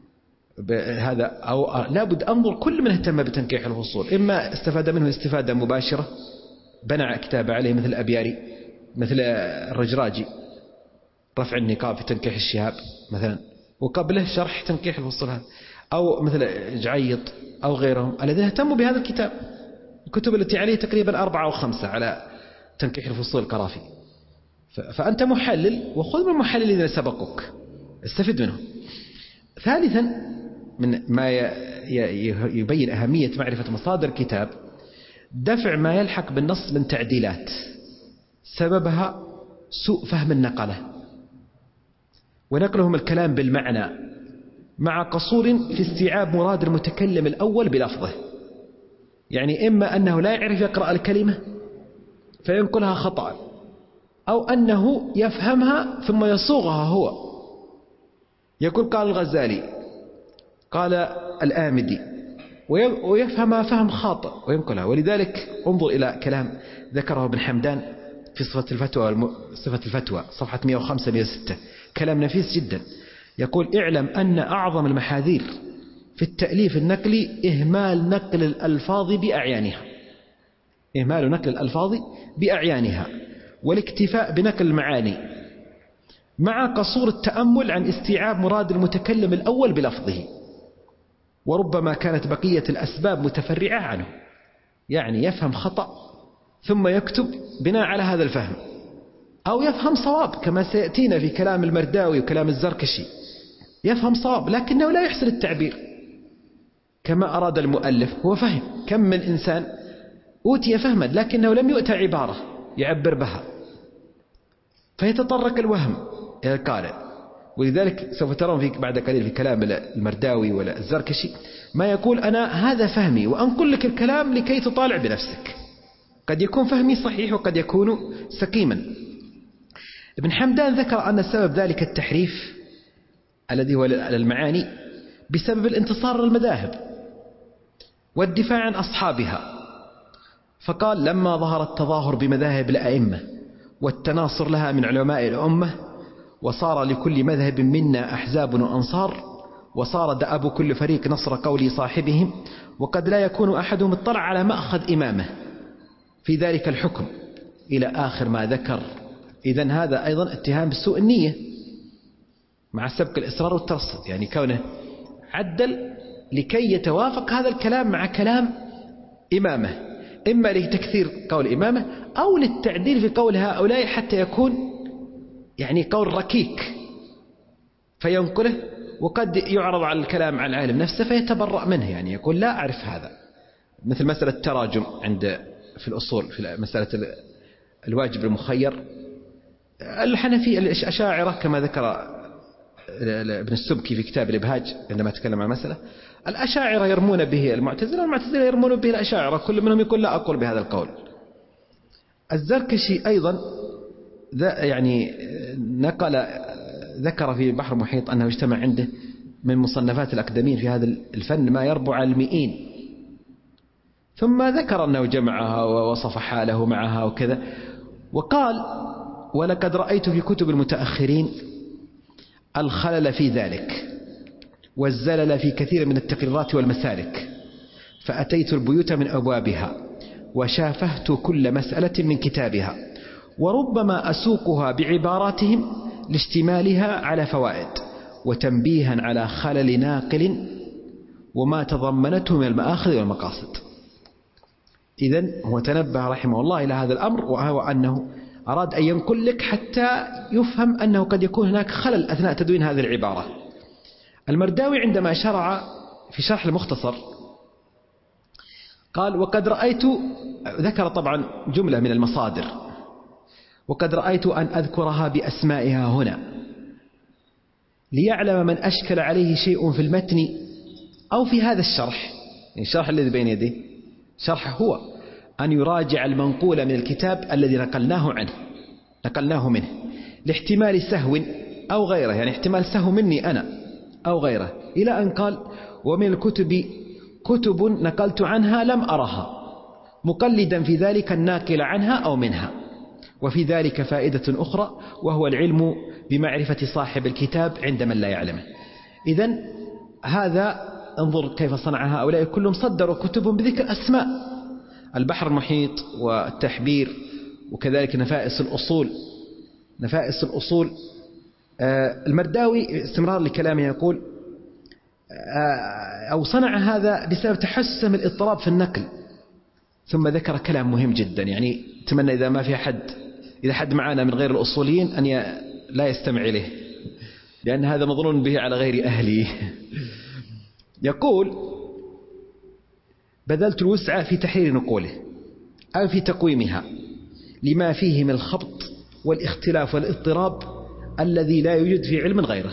هذا، أو لابد أنظر كل من اهتم بتنقيح الفصول، إما استفاد منه استفادة مباشرة بنى كتاب عليه مثل أبياري، مثل الرجراجي رفع النقاب في تنقيح الشهاب مثلا، وقبله شرح تنقيح الفصول هذا، أو مثل جعيط أو غيرهم الذين اهتموا بهذا الكتاب، الكتب التي عليه تقريبا 4 أو 5 على تنقيح الفصول القرافي. فأنت محلل، وخذ من المحللين الذين سبقوك استفد منهم. ثالثا من ما يبين أهمية معرفة مصادر الكتاب دفع ما يلحق بالنص من تعديلات سببها سوء فهم النقلة ونقلهم الكلام بالمعنى مع قصور في استيعاب مراد المتكلم الأول بلفظه. يعني إما أنه لا يعرف يقرأ الكلمة فينقلها خطأ، أو أنه يفهمها ثم يصوغها هو، يقول قال الغزالي قال الآمدي، ويفهمها فهم خاطئ وينقلها. ولذلك انظر إلى كلام ذكره ابن حمدان في صفة الفتوى صفحة 105-106، كلام نفيس جدا. يقول اعلم أن أعظم المحاذير في التأليف النقلي إهمال نقل الألفاظ بأعيانها، إهمال نقل الألفاظ بأعيانها والاكتفاء بنقل المعاني مع قصور التأمل عن استيعاب مراد المتكلم الأول بلفظه، وربما كانت بقية الأسباب متفرعة عنه. يعني يفهم خطأ ثم يكتب بناء على هذا الفهم، أو يفهم صواب كما سيأتينا في كلام المرداوي وكلام الزركشي، يفهم صواب لكنه لا يحسن التعبير كما أراد المؤلف. هو فهم، كم من إنسان أوتي فهما لكنه لم يؤتى عبارة يعبر بها، فيتطرق الوهم إلى القارئ. ولذلك سوف ترون بعد قليل في كلام المرداوي ولا الزركشي ما يقول أنا هذا فهمي وأنقل لك الكلام لكي تطالع بنفسك. قد يكون فهمي صحيح وقد يكون سقيما. ابن حمدان ذكر أن سبب ذلك التحريف الذي هو المعاني بسبب الانتصار للمذاهب والدفاع عن أصحابها فقال: لما ظهر التظاهر بمذاهب الأئمة والتناصر لها من علماء الأمة، وصار لكل مذهب منا أحزاب وأنصار، وصار دأب كل فريق نصر قول صاحبهم، وقد لا يكون أحدهم اطلع على مأخذ إمامه في ذلك الحكم، إلى آخر ما ذكر. إذن هذا أيضا اتهام بسوء النية مع سبق الإصرار والترصد، يعني كونه عدل لكي يتوافق هذا الكلام مع كلام إمامه، إما لتكثير قول إمامه أو للتعديل في قول هؤلاء حتى يكون يعني قول ركيك فينقله، وقد يعرض على الكلام على العالم نفسه فيتبرأ منه، يعني يقول لا أعرف هذا. مثل مسألة التراجم عند في الأصول، في مسألة الواجب المخير، الحنفي الأشاعرة كما ذكر ابن السبكي في كتاب الإبهاج عندما تكلم عن المسألة، الأشاعرة يرمون به المعتزلة والمعتزلة يرمون به الأشاعرة، كل منهم يقول لا أقول بهذا القول. الزركشي أيضا يعني ذكر في بحر محيط أنه اجتمع عنده من مصنفات الأكاديميين في هذا الفن ما يربع على 100، ثم ذكر أنه جمعها ووصف حاله معها وكذا، وقال: ولقد رأيت في كتب المتأخرين الخلل في ذلك والزلل في كثير من التقريرات والمسالك، فأتيت البيوت من أبوابها وشافهت كل مسألة من كتابها، وربما أسوقها بعباراتهم لاشتمالها على فوائد وتنبيها على خلل ناقل وما تضمنته من المآخذ والمقاصد. إذن هو تنبه رحمه الله إلى هذا الأمر، وهو أنه أراد أن ينقل لك حتى يفهم أنه قد يكون هناك خلل أثناء تدوين هذه العبارة. المرداوي عندما شرع في شرح المختصر قال: وقد رأيت، ذكر طبعا جملة من المصادر، وقد رأيت أن أذكرها بأسمائها هنا ليعلم من أشكل عليه شيء في المتن أو في هذا الشرح، يعني الشرح الذي بين يديه شرح هو أن يراجع المنقول من الكتاب الذي نقلناه منه لاحتمال سهو أو غيره، يعني احتمال سهو مني أنا أو غيره، إلى أن قال: ومن الكتب كتب نقلت عنها لم أرها، مقلدا في ذلك الناقل عنها أو منها، وفي ذلك فائدة أخرى وهو العلم بمعرفة صاحب الكتاب عند من لا يعلمه. إذن هذا انظر كيف صنع هؤلاء، كلهم صدروا كتبهم بذكر أسماء: البحر المحيط والتحبير، وكذلك نفائس الأصول. المرداوي استمرار لكلامه يقول: أو صنع هذا بسبب تحسم الاضطراب في النقل. ثم ذكر كلام مهم جدا، يعني أتمنى إذا ما في إذا حد معنا من غير الأصوليين أن لا يستمع إليه، لأن هذا مظنون به على غير أهله. يقول: بذلت الوسع في تحرير نقوله أو في تقويمها لما فيه من الخبط والاختلاف والاضطراب الذي لا يوجد في علم غيره،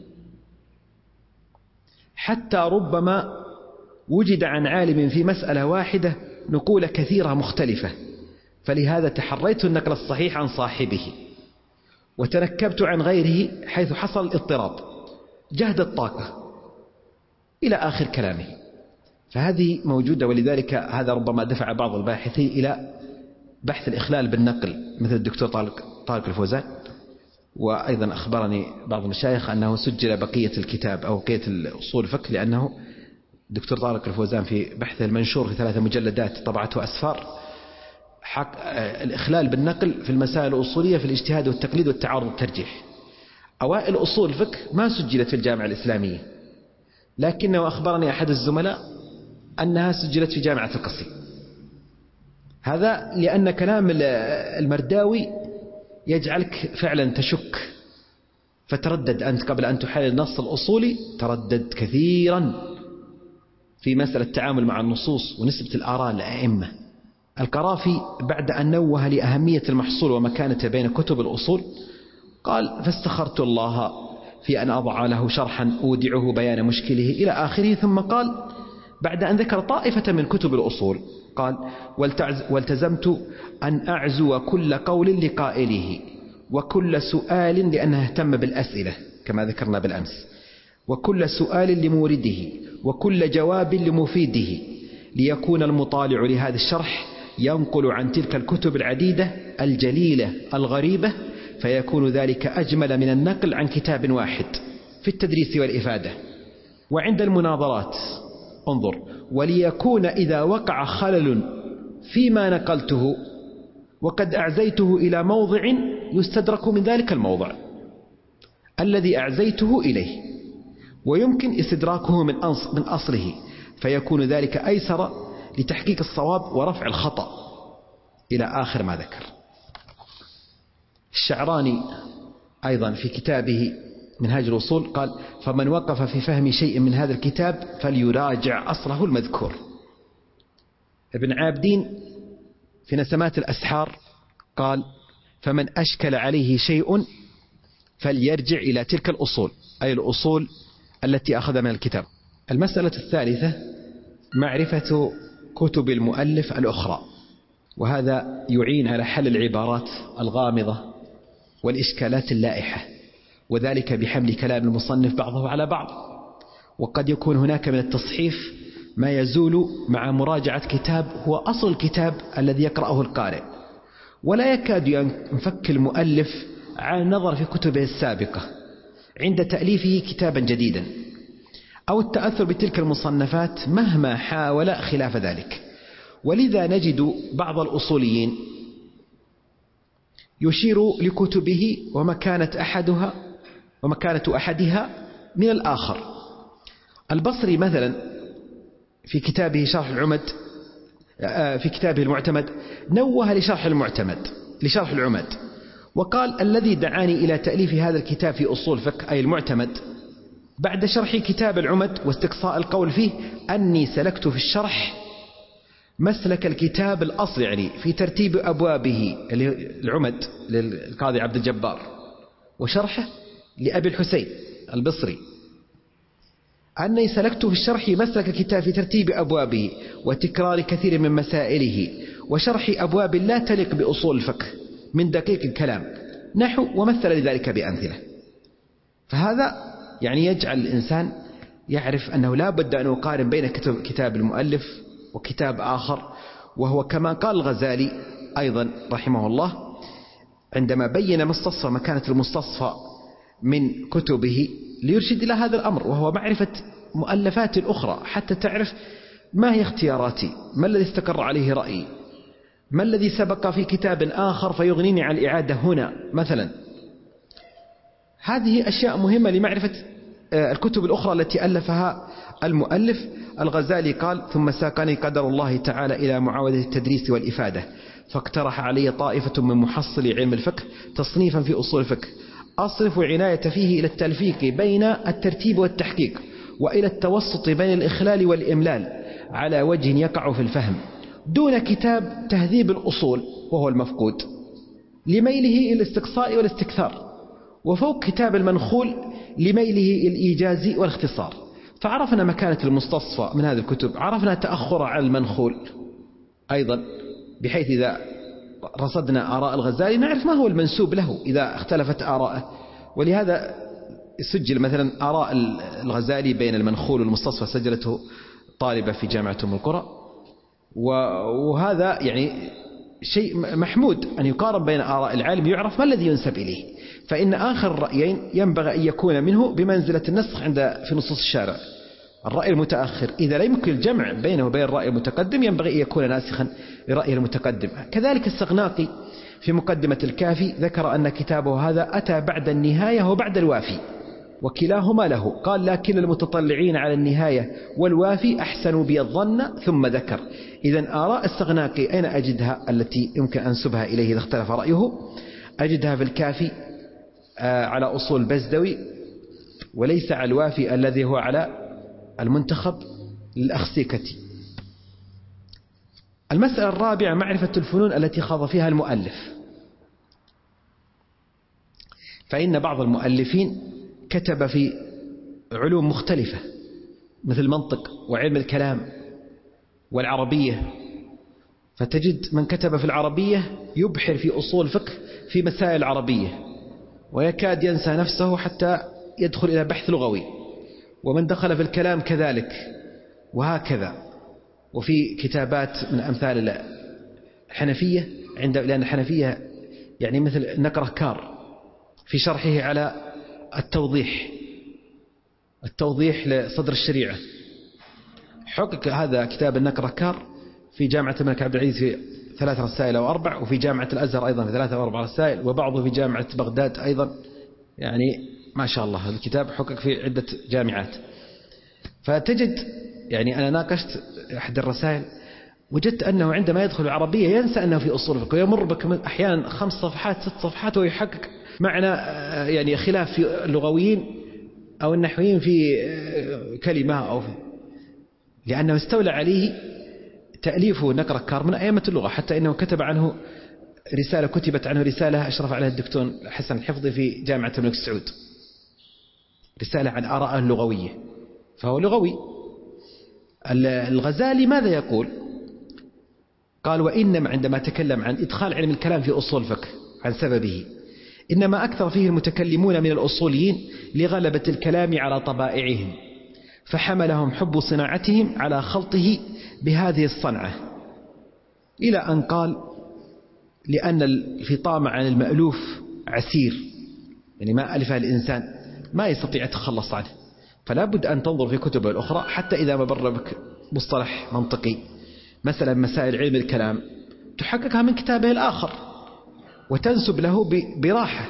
حتى ربما وجد عن عالم في مسألة واحدة نقول كثيرة مختلفة، فلهذا تحريت النقل الصحيح عن صاحبه وتنكبت عن غيره حيث حصل الاضطراب جهد الطاقة، إلى آخر كلامه. فهذه موجودة، ولذلك هذا ربما دفع بعض الباحثين إلى بحث الإخلال بالنقل مثل الدكتور طارق الفوزان. وأيضا أخبرني بعض المشايخ أنه سجل بقية الكتاب أو بقية الأصول الفقه، لأنه الدكتور طارق الفوزان في بحثه المنشور في 3 مجلدات طبعته أسفار الإخلال بالنقل في المسائل الأصولية في الاجتهاد والتقليد والتعارض والترجيح. أوائل أصول الفقه ما سجلت في الجامعة الإسلامية، لكنه أخبرني أحد الزملاء أنها سجلت في جامعة القصيم. هذا لأن كلام المرداوي يجعلك فعلا تشك، فتردد أنت قبل أن تحلل النص الأصولي، تردد كثيرا في مسألة التعامل مع النصوص ونسبة الآراء للأئمة. القرافي بعد أن نوه لأهمية المحصول ومكانته بين كتب الأصول قال: فاستخرت الله في أن أضع له شرحا أودعه بيان مشكله إلى آخره. ثم قال بعد أن ذكر طائفة من كتب الأصول قال: والتزمت أن أعزو كل قول لقائله وكل سؤال، لأنه اهتم بالأسئلة كما ذكرنا بالأمس، وكل سؤال لمورده وكل جواب لمفيده، ليكون المطالع لهذا الشرح ينقل عن تلك الكتب العديدة الجليلة الغريبة، فيكون ذلك أجمل من النقل عن كتاب واحد في التدريس والإفادة. وعند المناظرات انظر، وليكون إذا وقع خلل فيما نقلته وقد أعزيته إلى موضع يستدرك من ذلك الموضع الذي أعزيته إليه، ويمكن استدراكه من أصله، فيكون ذلك أيسر لتحقيق الصواب ورفع الخطأ إلى آخر ما ذكر. الشعراني أيضا في كتابه منهاج الوصول قال: فمن وقف في فهم شيء من هذا الكتاب فليراجع أصله المذكور. ابن عابدين في نسمات الأسحار قال: فمن أشكل عليه شيء فليرجع إلى تلك الأصول، أي الأصول التي أخذ من الكتاب. المسألة الثالثة معرفة كتب المؤلف الأخرى، وهذا يعين على حل العبارات الغامضة والإشكالات اللائحة، وذلك بحمل كلام المصنف بعضه على بعض. وقد يكون هناك من التصحيف ما يزول مع مراجعة كتاب هو أصل الكتاب الذي يقرأه القارئ، ولا يكاد ينفك المؤلف عن النظر في كتبه السابقة عند تأليفه كتابا جديدا، أو التأثر بتلك المصنفات مهما حاول خلاف ذلك. ولذا نجد بعض الأصوليين يشير لكتبه ومكانة أحدها من الآخر. البصري مثلا في كتابه شرح العمد، في كتابه المعتمد، نوه لشرح العمد، وقال: الذي دعاني إلى تأليف هذا الكتاب في أصول فقه أي المعتمد بعد شرح كتاب العمد واستقصاء القول فيه أني سلكت في الشرح مسلك الكتاب الأصل، يعني في ترتيب أبوابه العمد للقاضي عبد الجبار، وشرحه لأبي الحسين البصري، أني سلكت في الشرح مسلك الكتاب في ترتيب أبوابه وتكرار كثير من مسائله وشرح أبواب لا تليق بأصول الفقه من دقيق الكلام نحو، ومثل لذلك بأمثلة. فهذا يعني يجعل الإنسان يعرف أنه لا بد أن يقارن بين كتاب المؤلف وكتاب آخر، وهو كما قال الغزالي أيضا رحمه الله عندما بين مستصفى مكانة المستصفى من كتبه ليرشد إلى هذا الأمر، وهو معرفة مؤلفات الأخرى حتى تعرف ما هي اختياراتي، ما الذي استقر عليه رأيي، ما الذي سبق في كتاب آخر فيغنيني عن الإعادة هنا مثلا. هذه أشياء مهمة لمعرفة الكتب الأخرى التي ألفها المؤلف. الغزالي قال: ثم ساقني قدر الله تعالى إلى معاودة التدريس والإفادة، فاقترح علي طائفة من محصلي علم الفقه تصنيفا في أصول الفقه أصرف عناية فيه إلى التلفيق بين الترتيب والتحقيق، وإلى التوسط بين الإخلال والإملال على وجه يقع في الفهم، دون كتاب تهذيب الأصول وهو المفقود لميله إلى الاستقصاء والاستكثار، وفوق كتاب المنخول لميله الإيجاز والاختصار. فعرفنا مكانة المستصفى من هذه الكتب، عرفنا تأخر على المنخول أيضا، بحيث إذا رصدنا آراء الغزالي نعرف ما هو المنسوب له إذا اختلفت آراءه. ولهذا سجل مثلا آراء الغزالي بين المنخول والمستصفى، سجلته طالبة في جامعة أم القرى، وهذا يعني شيء محمود أن يقارن بين آراء العالم، يعرف ما الذي ينسب إليه، فإن آخر الرأيين ينبغي أن يكون منه بمنزلة النسخ في نصوص الشارع. الرأي المتأخر إذا لا يمكن الجمع بينه وبين الرأي المتقدم ينبغي أن يكون ناسخا لرأي المتقدم. كذلك السغناقي في مقدمة الكافي ذكر أن كتابه هذا أتى بعد النهاية وبعد الوافي، وكلاهما له. قال: لكن المتطلعين على النهاية والوافي أحسنوا بي الظن، ثم ذكر. إذن آراء السغناقي أين أجدها التي يمكن أنسبها إليه إذا اختلف رأيه؟ أجدها في الكافي على أصول البزدوي، وليس على الوافي الذي هو على المنتخب للأخسيكتي. المسألة الرابعة معرفة الفنون التي خاض فيها المؤلف. فإن بعض المؤلفين كتب في علوم مختلفة مثل المنطق وعلم الكلام والعربية، فتجد من كتب في العربية يبحر في أصول فقه في مسائل العربية ويكاد ينسى نفسه حتى يدخل إلى بحث لغوي، ومن دخل في الكلام كذلك، وهكذا. وفي كتابات من أمثال الحنفية لأن الحنفية يعني مثل نكره كار في شرحه على التوضيح لصدر الشريعة، حقق هذا كتاب النكره كار في جامعة الملك عبد العزيز في 3 رسائل أو 4، وفي جامعة الأزهر أيضا في 3 أو 4 رسائل، وبعضه في جامعة بغداد أيضا. يعني ما شاء الله الكتاب حقق في عدة جامعات. فتجد يعني أنا ناقشت أحد الرسائل وجدت أنه عندما يدخل العربية ينسى أنه في أصول الفقه، ويمر بك أحيانا 5 صفحات 6 صفحات ويحقق معنى يعني خلاف في اللغويين أو النحويين في كلمة أو في، لأنه استولى عليه تأليفه نكره كار من أئمة اللغة، حتى إنه كتبت عنه رسالة أشرف عليها الدكتور حسن الحفظي في جامعة الملك سعود، رسالة عن آراءه اللغوية، فهو لغوي. الغزالي ماذا يقول؟ قال: وإنما عندما تكلم عن إدخال علم الكلام في أصول الفقه عن سببه، إنما أكثر فيه المتكلمون من الأصوليين لغلبة الكلام على طبائعهم، فحملهم حب صناعتهم على خلطه بهذه الصنعة، إلى أن قال: لأن الفطام عن المألوف عسير، يعني ما ألفه الإنسان ما يستطيع التخلص عنه، فلا بد أن تنظر في كتبه الأخرى حتى إذا ما بر بك مصطلح منطقي مثلا مسائل علم الكلام تحققها من كتابه الآخر وتنسب له براحة.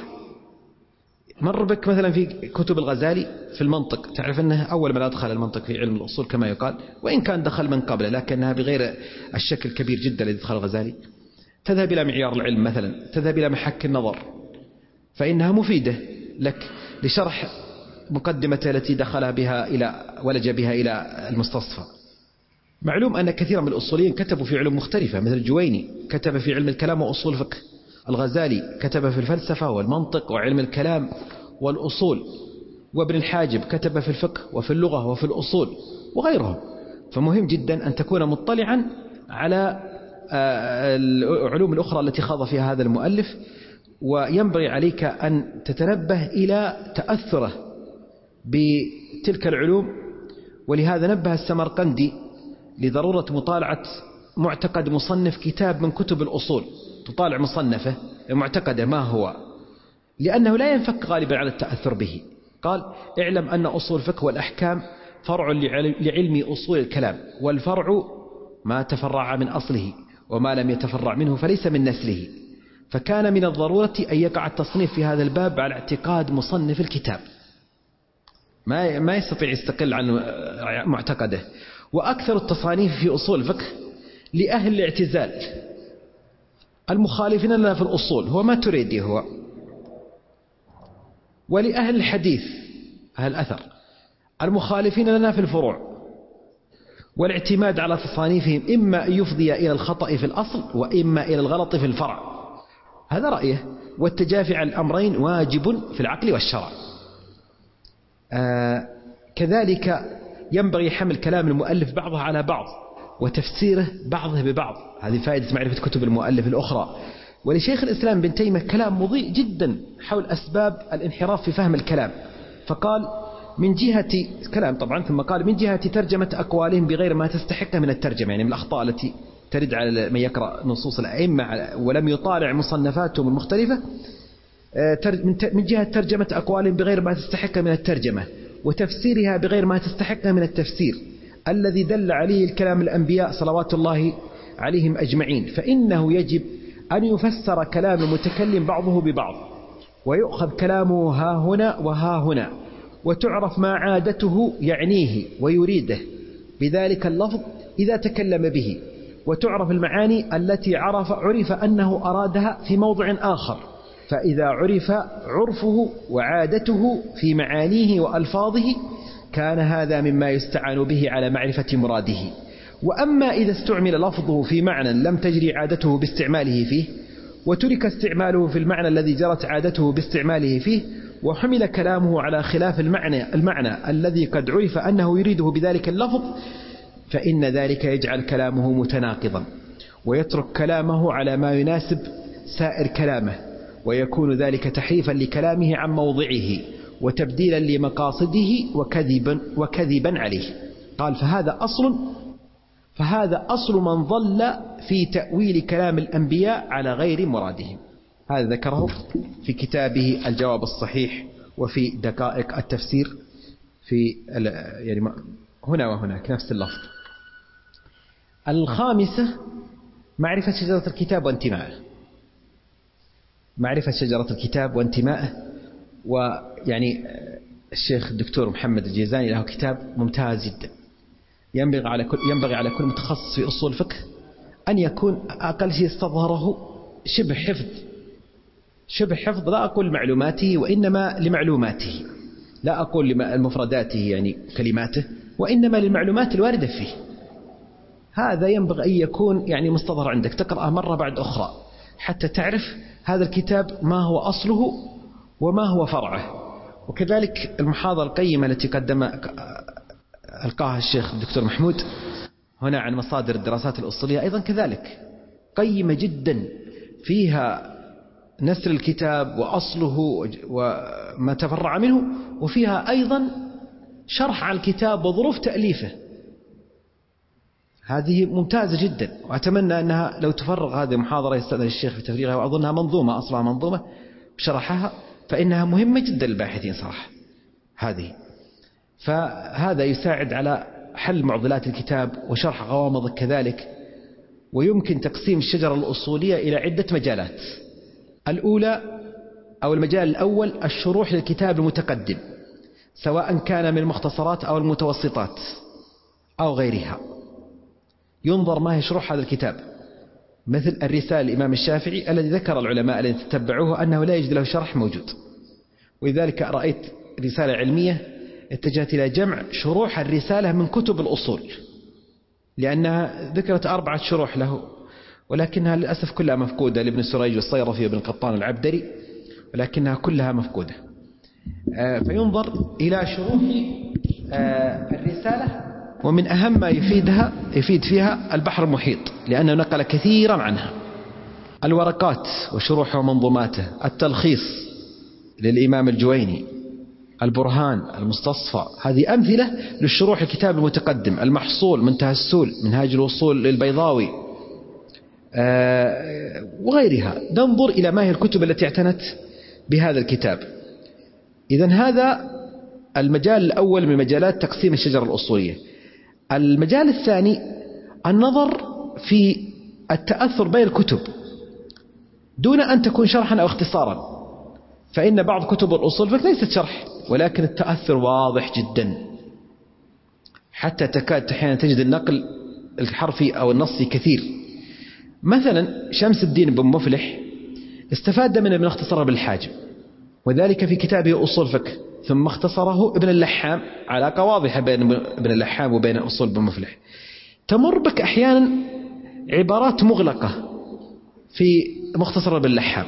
مر بك مثلا في كتب الغزالي في المنطق، تعرف أنه أول من أدخل المنطق في علم الأصول كما يقال، وإن كان دخل من قبله لكنها بغير الشكل الكبير جدا الذي دخل الغزالي. تذهب إلى معيار العلم مثلا، تذهب إلى محك النظر، فإنها مفيدة لك لشرح مقدمته التي دخل بها ولج بها إلى المستصفى. معلوم أن كثيرا من الأصوليين كتبوا في علوم مختلفة، مثل الجويني كتب في علم الكلام وأصول الفقه، الغزالي كتب في الفلسفة والمنطق وعلم الكلام والأصول، وابن الحاجب كتب في الفقه وفي اللغة وفي الأصول وغيرهم. فمهم جدا أن تكون مطلعا على العلوم الأخرى التي خاض فيها هذا المؤلف، وينبغي عليك أن تتنبه إلى تأثره بتلك العلوم. ولهذا نبه السمرقندي لضرورة مطالعة معتقد مصنف كتاب من كتب الأصول، تطالع مصنفه معتقده ما هو، لأنه لا ينفك غالبا على التأثر به. قال: اعلم أن أصول الفقه والأحكام فرع لعلم أصول الكلام، والفرع ما تفرع من أصله، وما لم يتفرع منه فليس من نسله، فكان من الضرورة أن يقع التصنيف في هذا الباب على اعتقاد مصنف الكتاب، ما يستطيع يستقل عن معتقده. وأكثر التصانيف في أصول الفقه لأهل الاعتزال المخالفين لنا في الأصول، هو ما تريدي هو، ولأهل الحديث أهل الأثر المخالفين لنا في الفروع، والاعتماد على تصانيفهم إما أن يفضي إلى الخطأ في الأصل وإما إلى الغلط في الفرع، هذا رأيه. والتجافي عن الأمرين واجب في العقل والشرع. كذلك ينبغي حمل كلام المؤلف بعضه على بعض وتفسيره بعضه ببعض، هذه فائدة معرفة كتب المؤلف الأخرى. ولشيخ الإسلام بن تيمية كلام مضيء جدا حول أسباب الانحراف في فهم الكلام، فقال: من جهة كلام طبعا، ثم قال: من جهة ترجمة أقوالهم بغير ما تستحق من الترجمة، يعني من الأخطاء التي ترد على من يقرأ نصوص الأئمة ولم يطالع مصنفاتهم المختلفة، من جهة ترجمة أقوالهم بغير ما تستحق من الترجمة، وتفسيرها بغير ما تستحق من التفسير الذي دل عليه الكلام الأنبياء صلوات الله عليهم أجمعين. فإنه يجب أن يفسر كلام المتكلم بعضه ببعض، ويؤخذ كلامه ها هنا وها هنا، وتعرف ما عادته يعنيه ويريده بذلك اللفظ إذا تكلم به، وتعرف المعاني التي عرف أنه أرادها في موضع آخر، فإذا عرف عرفه وعادته في معانيه وألفاظه كان هذا مما يستعان به على معرفة مراده. وأما إذا استعمل لفظه في معنى لم تجري عادته باستعماله فيه، وترك استعماله في المعنى الذي جرت عادته باستعماله فيه، وحمل كلامه على خلاف المعنى الذي قد عرف أنه يريده بذلك اللفظ، فإن ذلك يجعل كلامه متناقضا، ويترك كلامه على ما يناسب سائر كلامه، ويكون ذلك تحريفا لكلامه عن موضعه وتبديلا لمقاصده وكذبا عليه. قال: فهذا أصل فهذا أصل من ضل في تأويل كلام الأنبياء على غير مرادهم. هذا ذكره في كتابه الجواب الصحيح وفي دقائق التفسير في يعني هنا وهناك نفس اللفظ. الخامسة معرفة شجرة الكتاب وانتمائه. معرفة شجرة الكتاب وانتمائه. ويعني الشيخ الدكتور محمد الجيزاني له كتاب ممتاز جدا، ينبغي على كل متخصص في أصول الفقه أن يكون أقل شيء يستظهره شبه حفظ، لا أقول معلوماته وإنما لمعلوماته، لا أقول لمفرداته يعني كلماته، وإنما للمعلومات الواردة فيه. هذا ينبغي أن يكون يعني مستظهر عندك، تقرأه مرة بعد أخرى حتى تعرف هذا الكتاب ما هو أصله وما هو فرعه. وكذلك المحاضرة القيمة التي ألقاها الشيخ الدكتور محمود هنا عن مصادر الدراسات الأصولية أيضا كذلك قيمة جدا، فيها نسر الكتاب وأصله وما تفرع منه، وفيها أيضا شرح على الكتاب وظروف تأليفه. هذه ممتازة جدا، وأتمنى أنها لو تفرغ هذه المحاضرة يستأذن الشيخ في تفريغها، وأظنها منظومة أصلها منظومة بشرحها، فإنها مهمة جدا للباحثين صراحة هذه. فهذا يساعد على حل معضلات الكتاب وشرح غوامض كذلك. ويمكن تقسيم الشجرة الأصولية إلى عدة مجالات. الأولى أو المجال الأول الشروح للكتاب المتقدم، سواء كان من المختصرات أو المتوسطات أو غيرها. ينظر ما هي شروح هذا الكتاب، مثل الرسالة الإمام الشافعي الذي ذكر العلماء الذين تتبعوه أنه لا يوجد له شرح موجود، ولذلك رأيت رسالة علمية اتجهت إلى جمع شروح الرسالة من كتب الأصول، لأنها ذكرت 4 شروح له، ولكنها للأسف كلها مفقودة، لابن سريج والصيرفي وابن قطان العبدري، ولكنها كلها مفقودة. فينظر إلى شروح الرسالة، ومن أهم ما يفيد فيها البحر المحيط، لأنه نقل كثيرا عنها. الورقات وشروحه ومنظوماته، التلخيص للإمام الجويني، البرهان، المستصفى، هذه أمثلة للشروح الكتاب المتقدم. المحصول، منتهى السول، منهاج الوصول للبيضاوي وغيرها. ننظر إلى ما هي الكتب التي اعتنت بهذا الكتاب. إذن هذا المجال الأول من مجالات تقسيم الشجرة الأصولية. المجال الثاني النظر في التأثر بين الكتب دون أن تكون شرحا أو اختصارا، فإن بعض كتب الأصول ليست شرح، ولكن التأثر واضح جدا، حتى تكاد أحيانا تجد النقل الحرفي أو النصي كثير. مثلا شمس الدين بن مفلح استفاد من اختصار ابن الحاجب، وذلك في كتابه أصول فقه، ثم اختصره ابن اللحام. علاقة واضحة بين ابن اللحام وبين أصول بن مفلح. تمر بك أحيانا عبارات مغلقة في مختصر ابن اللحام،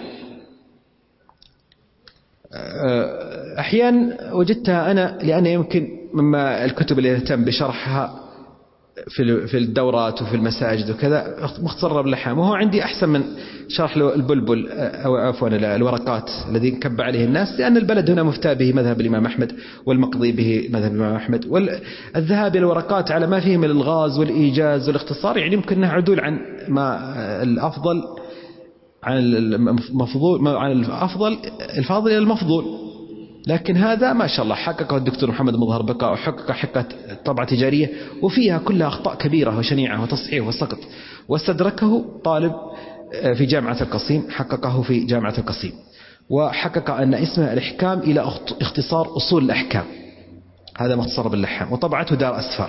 أحيانا وجدتها أنا، لأن يمكن مما الكتب اللي يهتم بشرحها في الدورات وفي المساجد وكذا مختصر ابن اللحام، وهو عندي أحسن من شرح البلبل أو عفوا الورقات الذي كب عليه الناس، لأن البلد هنا مفتى به مذهب الإمام أحمد، والمقضي به مذهب الإمام أحمد، والذهاب إلى الورقات على ما فيه من الإلغاز والإيجاز والاختصار يعني يمكن أنها عدول عن ما الأفضل، عن المفضول، عن الفاضل إلى المفضول. لكن هذا ما شاء الله حققه الدكتور محمد مظهر بقاء، وحقق حقة طبعة تجارية، وفيها كلها أخطاء كبيرة وشنيعة وتصحيح وسقط، واستدركه طالب في جامعة القصيم، حققه في جامعة القصيم، وحقق أن اسمه الإحكام إلى اختصار أصول الأحكام. هذا مختصر باللحام، وطبعته دار أسفار.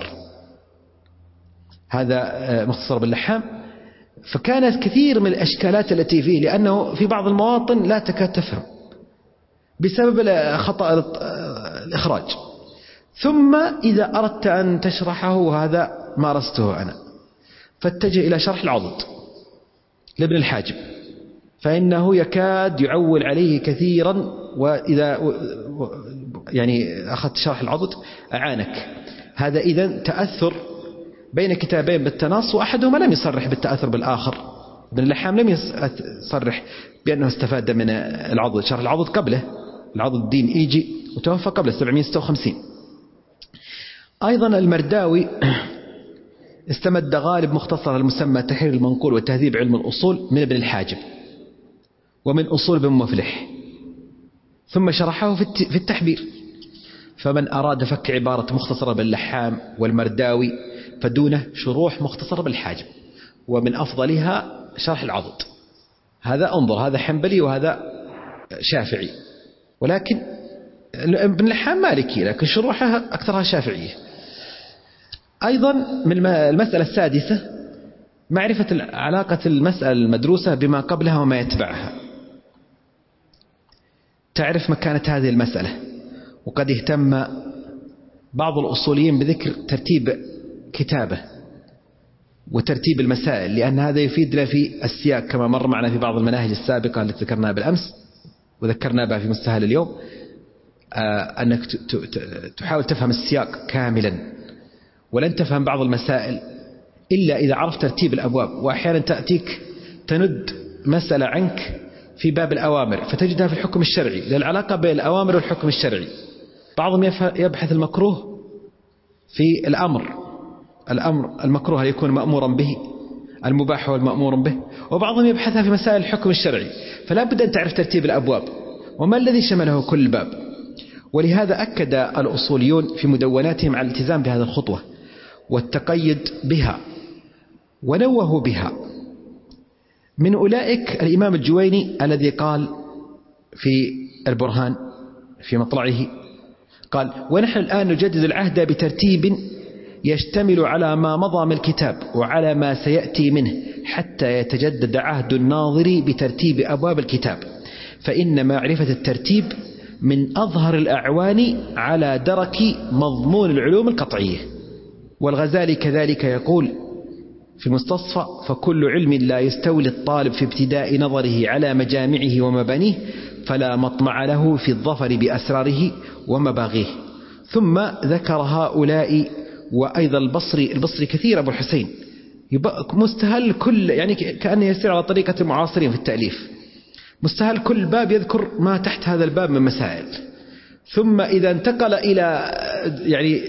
هذا مختصر باللحام. فكانت كثير من الأشكالات التي فيه، لأنه في بعض المواطن لا تكاد تفهم بسبب خطأ الإخراج. ثم إذا أردت أن تشرحه، وهذا مارسته أنا، فاتجه إلى شرح العضد لابن الحاجب، فإنه يكاد يعول عليه كثيرا، وإذا يعني أخذت شرح العضد أعانك. هذا إذن تأثر بين كتابين بالتناص، وأحدهما لم يصرح بالتأثر بالآخر. ابن اللحام لم يصرح بأنه استفاد من العضد، شرح العضد قبله، العضد الدين إيجي، وتوفى قبل 756. أيضا المرداوي استمد غالب مختصر المسمى تحرير المنقول وتهذيب علم الأصول من ابن الحاجب ومن أصول ابن مفلح، ثم شرحه في التحبير. فمن أراد فك عبارة مختصر ابن اللحام والمرداوي فدونه شروح مختصر ابن الحاجب، ومن أفضلها شرح العضد. هذا انظر، هذا حنبلي وهذا شافعي، ولكن ابن اللحام مالكي لكن شروحه أكثرها شافعية. أيضا من المسألة السادسة معرفة علاقة المسألة المدروسة بما قبلها وما يتبعها. تعرف مكانة هذه المسألة، وقد اهتم بعض الأصوليين بذكر ترتيب كتابه وترتيب المسائل، لأن هذا يفيدنا في السياق كما مر معنا في بعض المناهج السابقة التي ذكرناها بالأمس وذكرنا بها في مستهل اليوم، أنك تحاول تفهم السياق كاملا، ولن تفهم بعض المسائل إلا إذا عرفت ترتيب الأبواب. وأحيانا تأتيك تند مسألة عنك في باب الأوامر فتجدها في الحكم الشرعي للعلاقة بين الأوامر والحكم الشرعي. بعضهم يبحث المكروه في الأمر المكروه يكون مأمورا به، المباح والمأمور به، وبعضهم يبحثها في مسائل الحكم الشرعي. فلا بد أن تعرف ترتيب الأبواب وما الذي شمله كل باب. ولهذا أكد الأصوليون في مدوناتهم على الالتزام بهذه الخطوة والتقيد بها ونوهوا بها. من أولئك الإمام الجويني الذي قال في البرهان في مطلعه، قال: ونحن الآن نجدد العهد بترتيب يشتمل على ما مضى من الكتاب وعلى ما سيأتي منه حتى يتجدد عهد الناظر بترتيب أبواب الكتاب، فإن معرفة الترتيب من أظهر الأعوان على درك مضمون العلوم القطعية. والغزالي كذلك يقول في المستصفى: فكل علم لا يستولي الطالب في ابتداء نظره على مجامعه ومبانيه فلا مطمع له في الظفر بأسراره ومباغيه. ثم ذكر هؤلاء وأيضا البصري كثير أبو الحسين مستهل كل، يعني كأنه يسير على طريقة المعاصرين في التأليف، مستهل كل باب يذكر ما تحت هذا الباب من مسائل، ثم إذا انتقل إلى يعني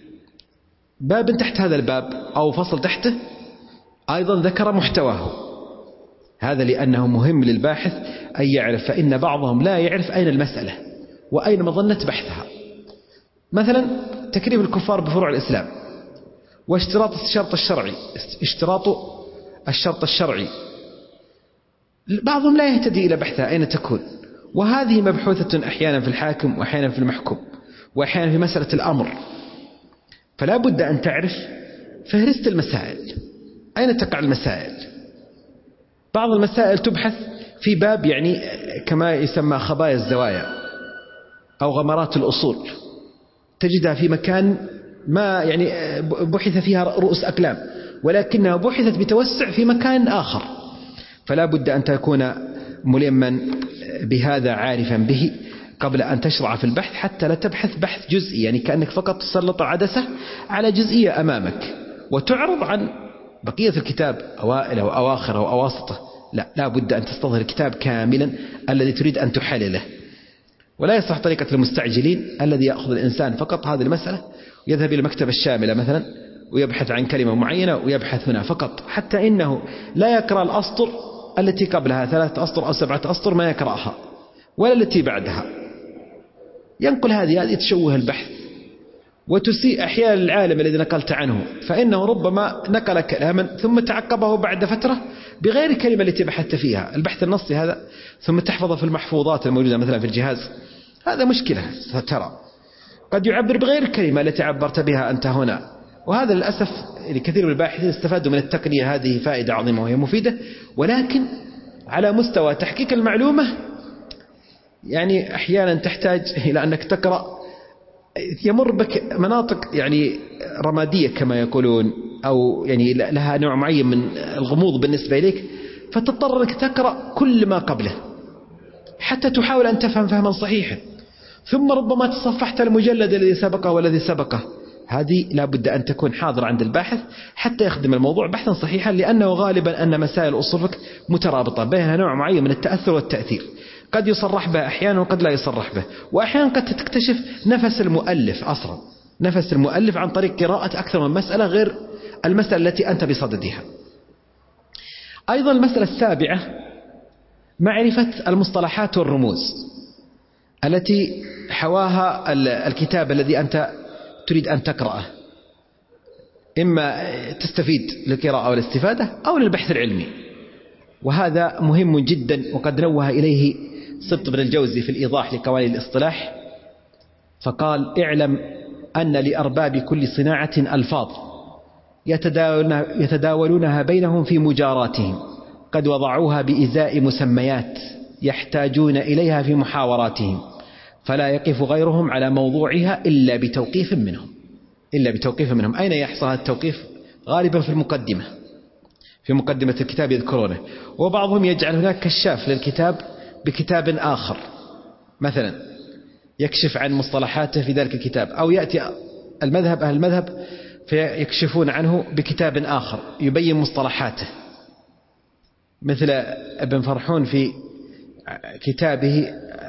باب تحت هذا الباب أو فصل تحته أيضا ذكر محتواه. هذا لأنه مهم للباحث أن يعرف، فإن بعضهم لا يعرف أين المسألة وأين مظنة بحثها. مثلا تكريم الكفار بفروع الإسلام واشتراط الشرط الشرعي، بعضهم لا يهتدي إلى بحثها أين تكون، وهذه مبحوثة أحيانا في الحاكم وأحيانا في المحكوم وأحيانا في مسألة الأمر. فلا بد أن تعرف فهرست المسائل، أين تقع المسائل. بعض المسائل تبحث في باب يعني كما يسمى خبايا الزوايا أو غمرات الأصول، تجدها في مكان ما يعني بحث فيها رؤوس أقلام، ولكنها بحثت بتوسع في مكان آخر. فلا بد أن تكون ملما بهذا عارفا به قبل أن تشرع في البحث، حتى لا تبحث بحث جزئي، يعني كأنك فقط تسلط عدسة على جزئية أمامك وتعرض عن بقية الكتاب أوائله وأواخره وأواسطه. لا بد أن تستظهر الكتاب كاملا الذي تريد أن تحلله. ولا يصح طريقة المستعجلين الذي يأخذ الإنسان فقط هذه المسألة ويذهب إلى المكتبة الشاملة مثلا ويبحث عن كلمة معينة ويبحث هنا فقط، حتى إنه لا يقرأ الأسطر التي قبلها 3 أسطر أو 7 أسطر، ما يقرأها ولا التي بعدها، ينقل هذه تشوه البحث وتسيء أحيانا العالم الذي نقلت عنه، فإنه ربما نقل كلاما ثم تعقبه بعد فترة بغير الكلمة التي بحثت فيها، البحث النصي هذا، ثم تحفظه في المحفوظات الموجودة مثلا في الجهاز، هذا مشكلة. سترى قد يعبر بغير الكلمة التي عبرت بها أنت هنا، وهذا للأسف كثير من الباحثين استفادوا من التقنية. هذه فائدة عظيمة وهي مفيدة، ولكن على مستوى تحقيق المعلومة يعني أحيانا تحتاج إلى أنك تقرأ، يمر بك مناطق يعني رمادية كما يقولون، أو يعني لها نوع معين من الغموض بالنسبة إليك، فتضطر أنك تقرأ كل ما قبله حتى تحاول أن تفهم فهما صحيحا، ثم ربما تصفحت المجلد الذي سبقه والذي سبقه. هذه لا بد أن تكون حاضرة عند الباحث حتى يخدم الموضوع بحثا صحيحا، لأنه غالبا أن مسائل أصول الفقه مترابطة بينها نوع معين من التأثر والتأثير، قد يصرح به أحيانا وقد لا يصرح به، وأحيانا قد تكتشف نفس المؤلف أصلا، نفس المؤلف عن طريق قراءة أكثر من مسألة غير المسألة التي أنت بصددها. أيضا المسألة السابعة معرفة المصطلحات والرموز التي حواها الكتاب الذي أنت تريد أن تقرأه، إما تستفيد للقراءة والاستفادة أو للبحث العلمي، وهذا مهم جدا. وقد نوه إليه سبط بن الجوزي في الإيضاح لقوانين الاصطلاح فقال: اعلم أن لأرباب كل صناعة ألفاظ يتداولونها بينهم في مجاراتهم، قد وضعوها بإزاء مسميات يحتاجون إليها في محاوراتهم، فلا يقف غيرهم على موضوعها إلا بتوقيف منهم. أين يحصل هذا التوقيف؟ غالبا في مقدمة الكتاب يذكرونه، وبعضهم يجعل هناك كشاف للكتاب بكتاب آخر، مثلا يكشف عن مصطلحاته في ذلك الكتاب، أو يأتي أهل المذهب فيكشفون عنه بكتاب آخر يبين مصطلحاته، مثل ابن فرحون في كتابه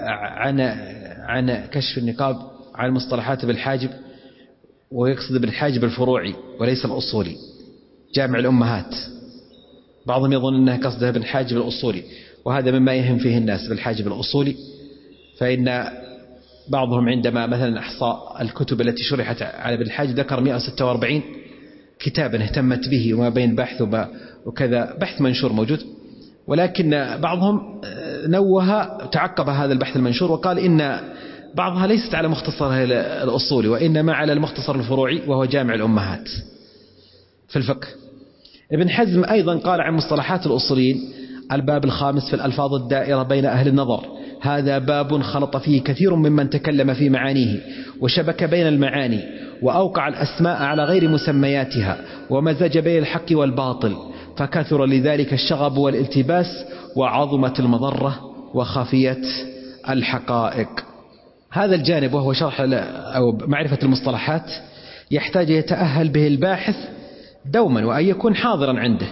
عن كشف النقاب عن مصطلحات بالحاجب، ويقصد بالحاجب الفروعي وليس الأصولي، جامع الأمهات. بعضهم يظن أنه قصده بالحاجب الأصولي، وهذا مما يهم فيه الناس بالحاجب الأصولي، فإن بعضهم عندما مثلا أحصى الكتب التي شرحت على ابن الحاجب ذكر 146 كتابا اهتمت به، وما بين بحث وكذا بحث منشور موجود، ولكن بعضهم تعقب هذا البحث المنشور وقال إن بعضها ليست على مختصر الأصولي، وإنما على المختصر الفروعي وهو جامع الأمهات في الفقه. ابن حزم أيضا قال عن مصطلحات الأصوليين: الباب الخامس في الألفاظ الدائرة بين أهل النظر، هذا باب خلط فيه كثير ممن تكلم في معانيه، وشبك بين المعاني، وأوقع الأسماء على غير مسمياتها، ومزج بين الحق والباطل، فكثر لذلك الشغب والالتباس، وعظمت المضرة وخفيت الحقائق. هذا الجانب وهو شرح أو معرفة المصطلحات يحتاج يتأهل به الباحث دوما، وأن يكون حاضرا عنده.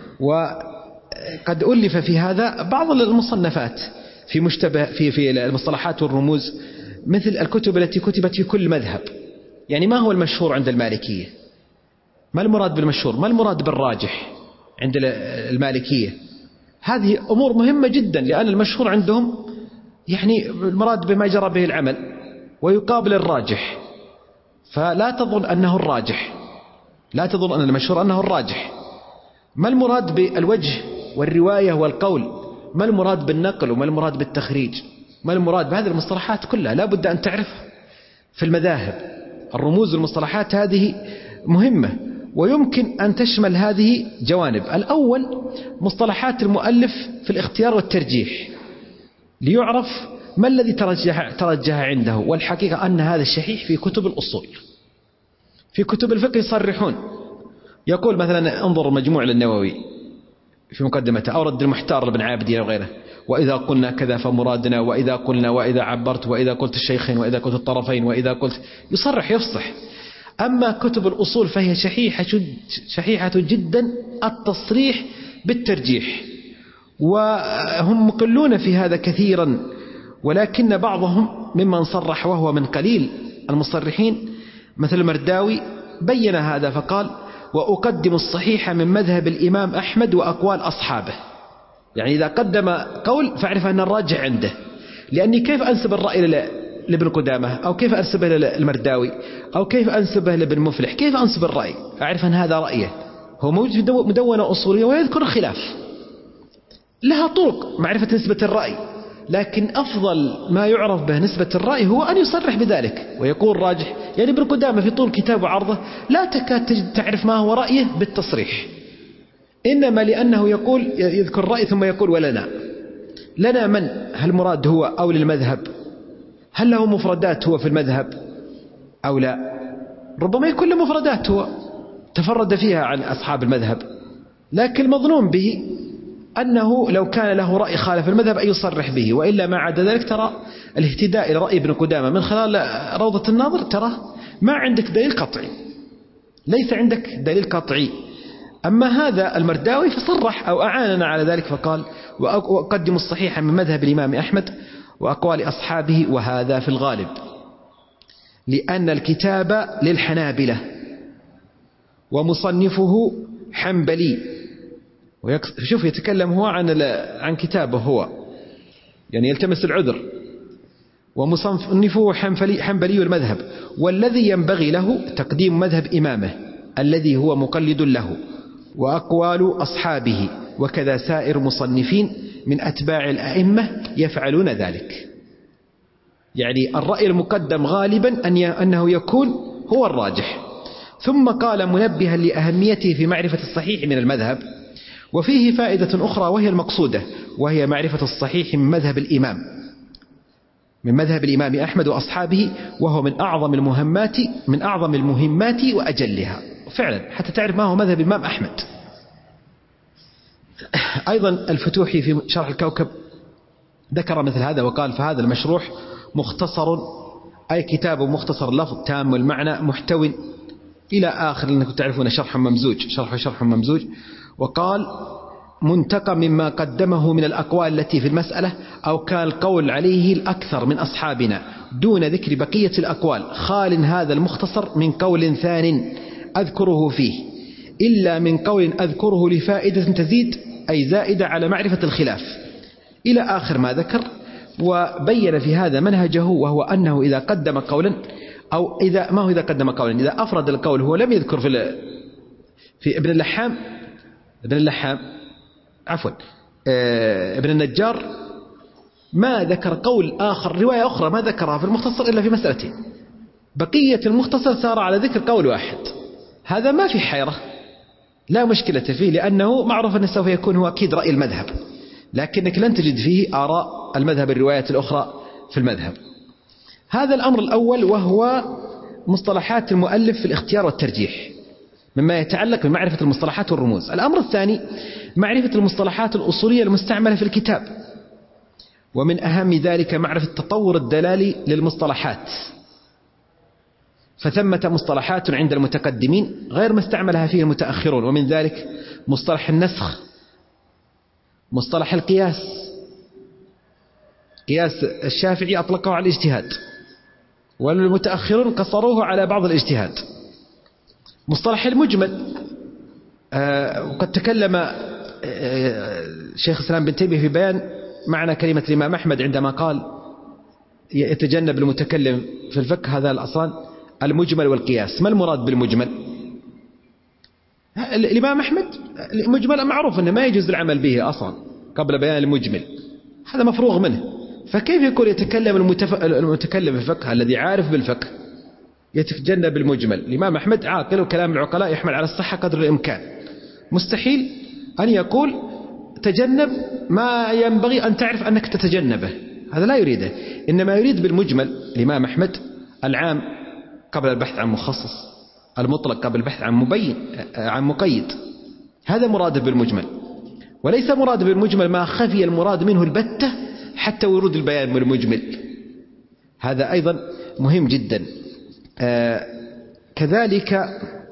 وقد ألف في هذا بعض المصنفات في المصطلحات والرموز، مثل الكتب التي كتبت في كل مذهب. يعني ما هو المشهور عند المالكية؟ ما المراد بالمشهور؟ ما المراد بالراجح عند المالكية؟ هذه أمور مهمة جدا، لأن المشهور عندهم يعني المراد بما جرى به العمل، ويقابل الراجح. فلا تظن أنه الراجح، لا تظن أن المشهور أنه الراجح. ما المراد بالوجه والرواية والقول؟ ما المراد بالنقل؟ وما المراد بالتخريج؟ ما المراد بهذه المصطلحات كلها؟ لا بد أن تعرفها في المذاهب. الرموز والمصطلحات هذه مهمة، ويمكن أن تشمل هذه جوانب. الأول مصطلحات المؤلف في الاختيار والترجيح، ليعرف ما الذي ترجح عنده. والحقيقة أن هذا الشحيح في كتب الأصول. في كتب الفقه يصرحون، يقول مثلا انظر مجموع للنووي في مقدمته، أو رد المحتار لابن عابدين وغيره: وإذا قلنا كذا فمرادنا، وإذا قلنا، وإذا عبرت، وإذا قلت الشيخين، وإذا قلت الطرفين، وإذا قلت، يصرح يفصح. أما كتب الأصول فهي شحيحة جدا التصريح بالترجيح، وهم مقلون في هذا كثيرا. ولكن بعضهم ممن صرح وهو من قليل المصرحين مثل المرداوي بين هذا فقال: وأقدم الصحيح من مذهب الإمام أحمد وأقوال أصحابه. يعني إذا قدم قول فاعرف أن الراجح عنده، لأني كيف أنسب الرأي لابن قدامة، أو كيف أنسبه للمرداوي، أو كيف أنسبه لابن مفلح، كيف أنسب الرأي؟ أعرف أن هذا رأيه، هو موجود في مدونة أصولية ويذكر الخلاف. لها طرق معرفة نسبة الرأي، لكن أفضل ما يعرف به نسبة الرأي هو أن يصرح بذلك ويقول راجح. يعني ابن قدامة في طول كتاب وعرضه لا تكاد تعرف ما هو رأيه بالتصريح، إنما لأنه يذكر رأي ثم يقول: لنا من؟ هل مراد هو أو للمذهب؟ هل له مفردات هو في المذهب أو لا؟ ربما يكون له مفردات هو تفرد فيها عن أصحاب المذهب، لكن المظنون به أنه لو كان له رأي خالف المذهب أن يصرح به، وإلا ما عدا ذلك ترى الاهتداء إلى رأي ابن قدامة من خلال روضة الناظر ترى ما عندك دليل قطعي، ليس عندك دليل قطعي. أما هذا المرداوي فصرح أو أعاننا على ذلك فقال: وأقدم الصحيح من مذهب الإمام أحمد وأقوال أصحابه، وهذا في الغالب، لأن الكتاب للحنابلة ومصنفه حنبلي. شوف يتكلم هو عن كتابه هو، يعني يلتمس العذر. ومصنفه حنبلي المذهب، والذي ينبغي له تقديم مذهب إمامه الذي هو مقلد له وأقوال أصحابه، وكذا سائر مصنفين من أتباع الأئمة يفعلون ذلك. يعني الرأي المقدم غالبا أنه يكون هو الراجح. ثم قال منبها لأهميته في معرفة الصحيح من المذهب: وفيه فائدة أخرى وهي المقصودة، وهي معرفة الصحيح من مذهب الإمام أحمد وأصحابه، وهو من أعظم المهمات وأجلها. فعلا حتى تعرف ما هو مذهب الإمام أحمد. أيضا الفتوحي في شرح الكوكب ذكر مثل هذا وقال: فهذا المشروح مختصر، أي كتاب مختصر اللفظ تام المعنى محتوٍ إلى آخر، لأنكم تعرفون شرح ممزوج. وقال: منتقى مما قدمه من الأقوال التي في المسألة، أو كان القول عليه الأكثر من أصحابنا دون ذكر بقية الأقوال، خال هذا المختصر من قول ثان أذكره فيه، إلا من قول أذكره لفائدة تزيد، أي زائدة على معرفة الخلاف، إلى آخر ما ذكر. وبين في هذا منهجه، وهو أنه إذا قدم قولا، أو إذا أفرد القول، هو لم يذكر في ابن النجار ما ذكر قول آخر، رواية أخرى ما ذكرها في المختصر إلا في مسألتين، بقية المختصر سار على ذكر قول واحد. هذا ما في حيرة، لا مشكلة فيه، لأنه معروف أنه سوف يكون هو أكيد رأي المذهب، لكنك لن تجد فيه آراء المذهب الروايات الأخرى في المذهب. هذا الأمر الأول، وهو مصطلحات المؤلف في الاختيار والترجيح مما يتعلق بمعرفة المصطلحات والرموز. الأمر الثاني معرفة المصطلحات الأصولية المستعملة في الكتاب، ومن أهم ذلك معرفة التطور الدلالي للمصطلحات، فثمة مصطلحات عند المتقدمين غير ما استعملها فيه المتأخرون، ومن ذلك مصطلح النسخ، مصطلح القياس. قياس الشافعي أطلقه على الاجتهاد، والمتأخرون قصروه على بعض الاجتهاد. مصطلح المجمل، وقد تكلم شيخ الإسلام بن تيمية في بيان معنى كلمة الإمام أحمد عندما قال: يتجنب المتكلم في الفقه هذا الأصلان المجمل والقياس. ما المراد بالمجمل؟ الإمام أحمد المجمل معروف أنه ما يجوز العمل به أصلا قبل بيان المجمل، هذا مفروغ منه، فكيف يكون يتكلم المتكلم في الفقه الذي عارف بالفقه يتجنب المجمل؟ الإمام أحمد عاقل، وكلام العقلاء يحمل على الصحة قدر الإمكان، مستحيل أن يقول تجنب ما ينبغي أن تعرف أنك تتجنبه، هذا لا يريده. إنما يريد بالمجمل الإمام أحمد العام قبل البحث عن مخصص، المطلق قبل البحث عن مقيد، هذا مراده بالمجمل. وليس مراد بالمجمل ما خفي المراد منه البتة حتى ورود البيان بالمجمل، هذا أيضا مهم جدا. كذلك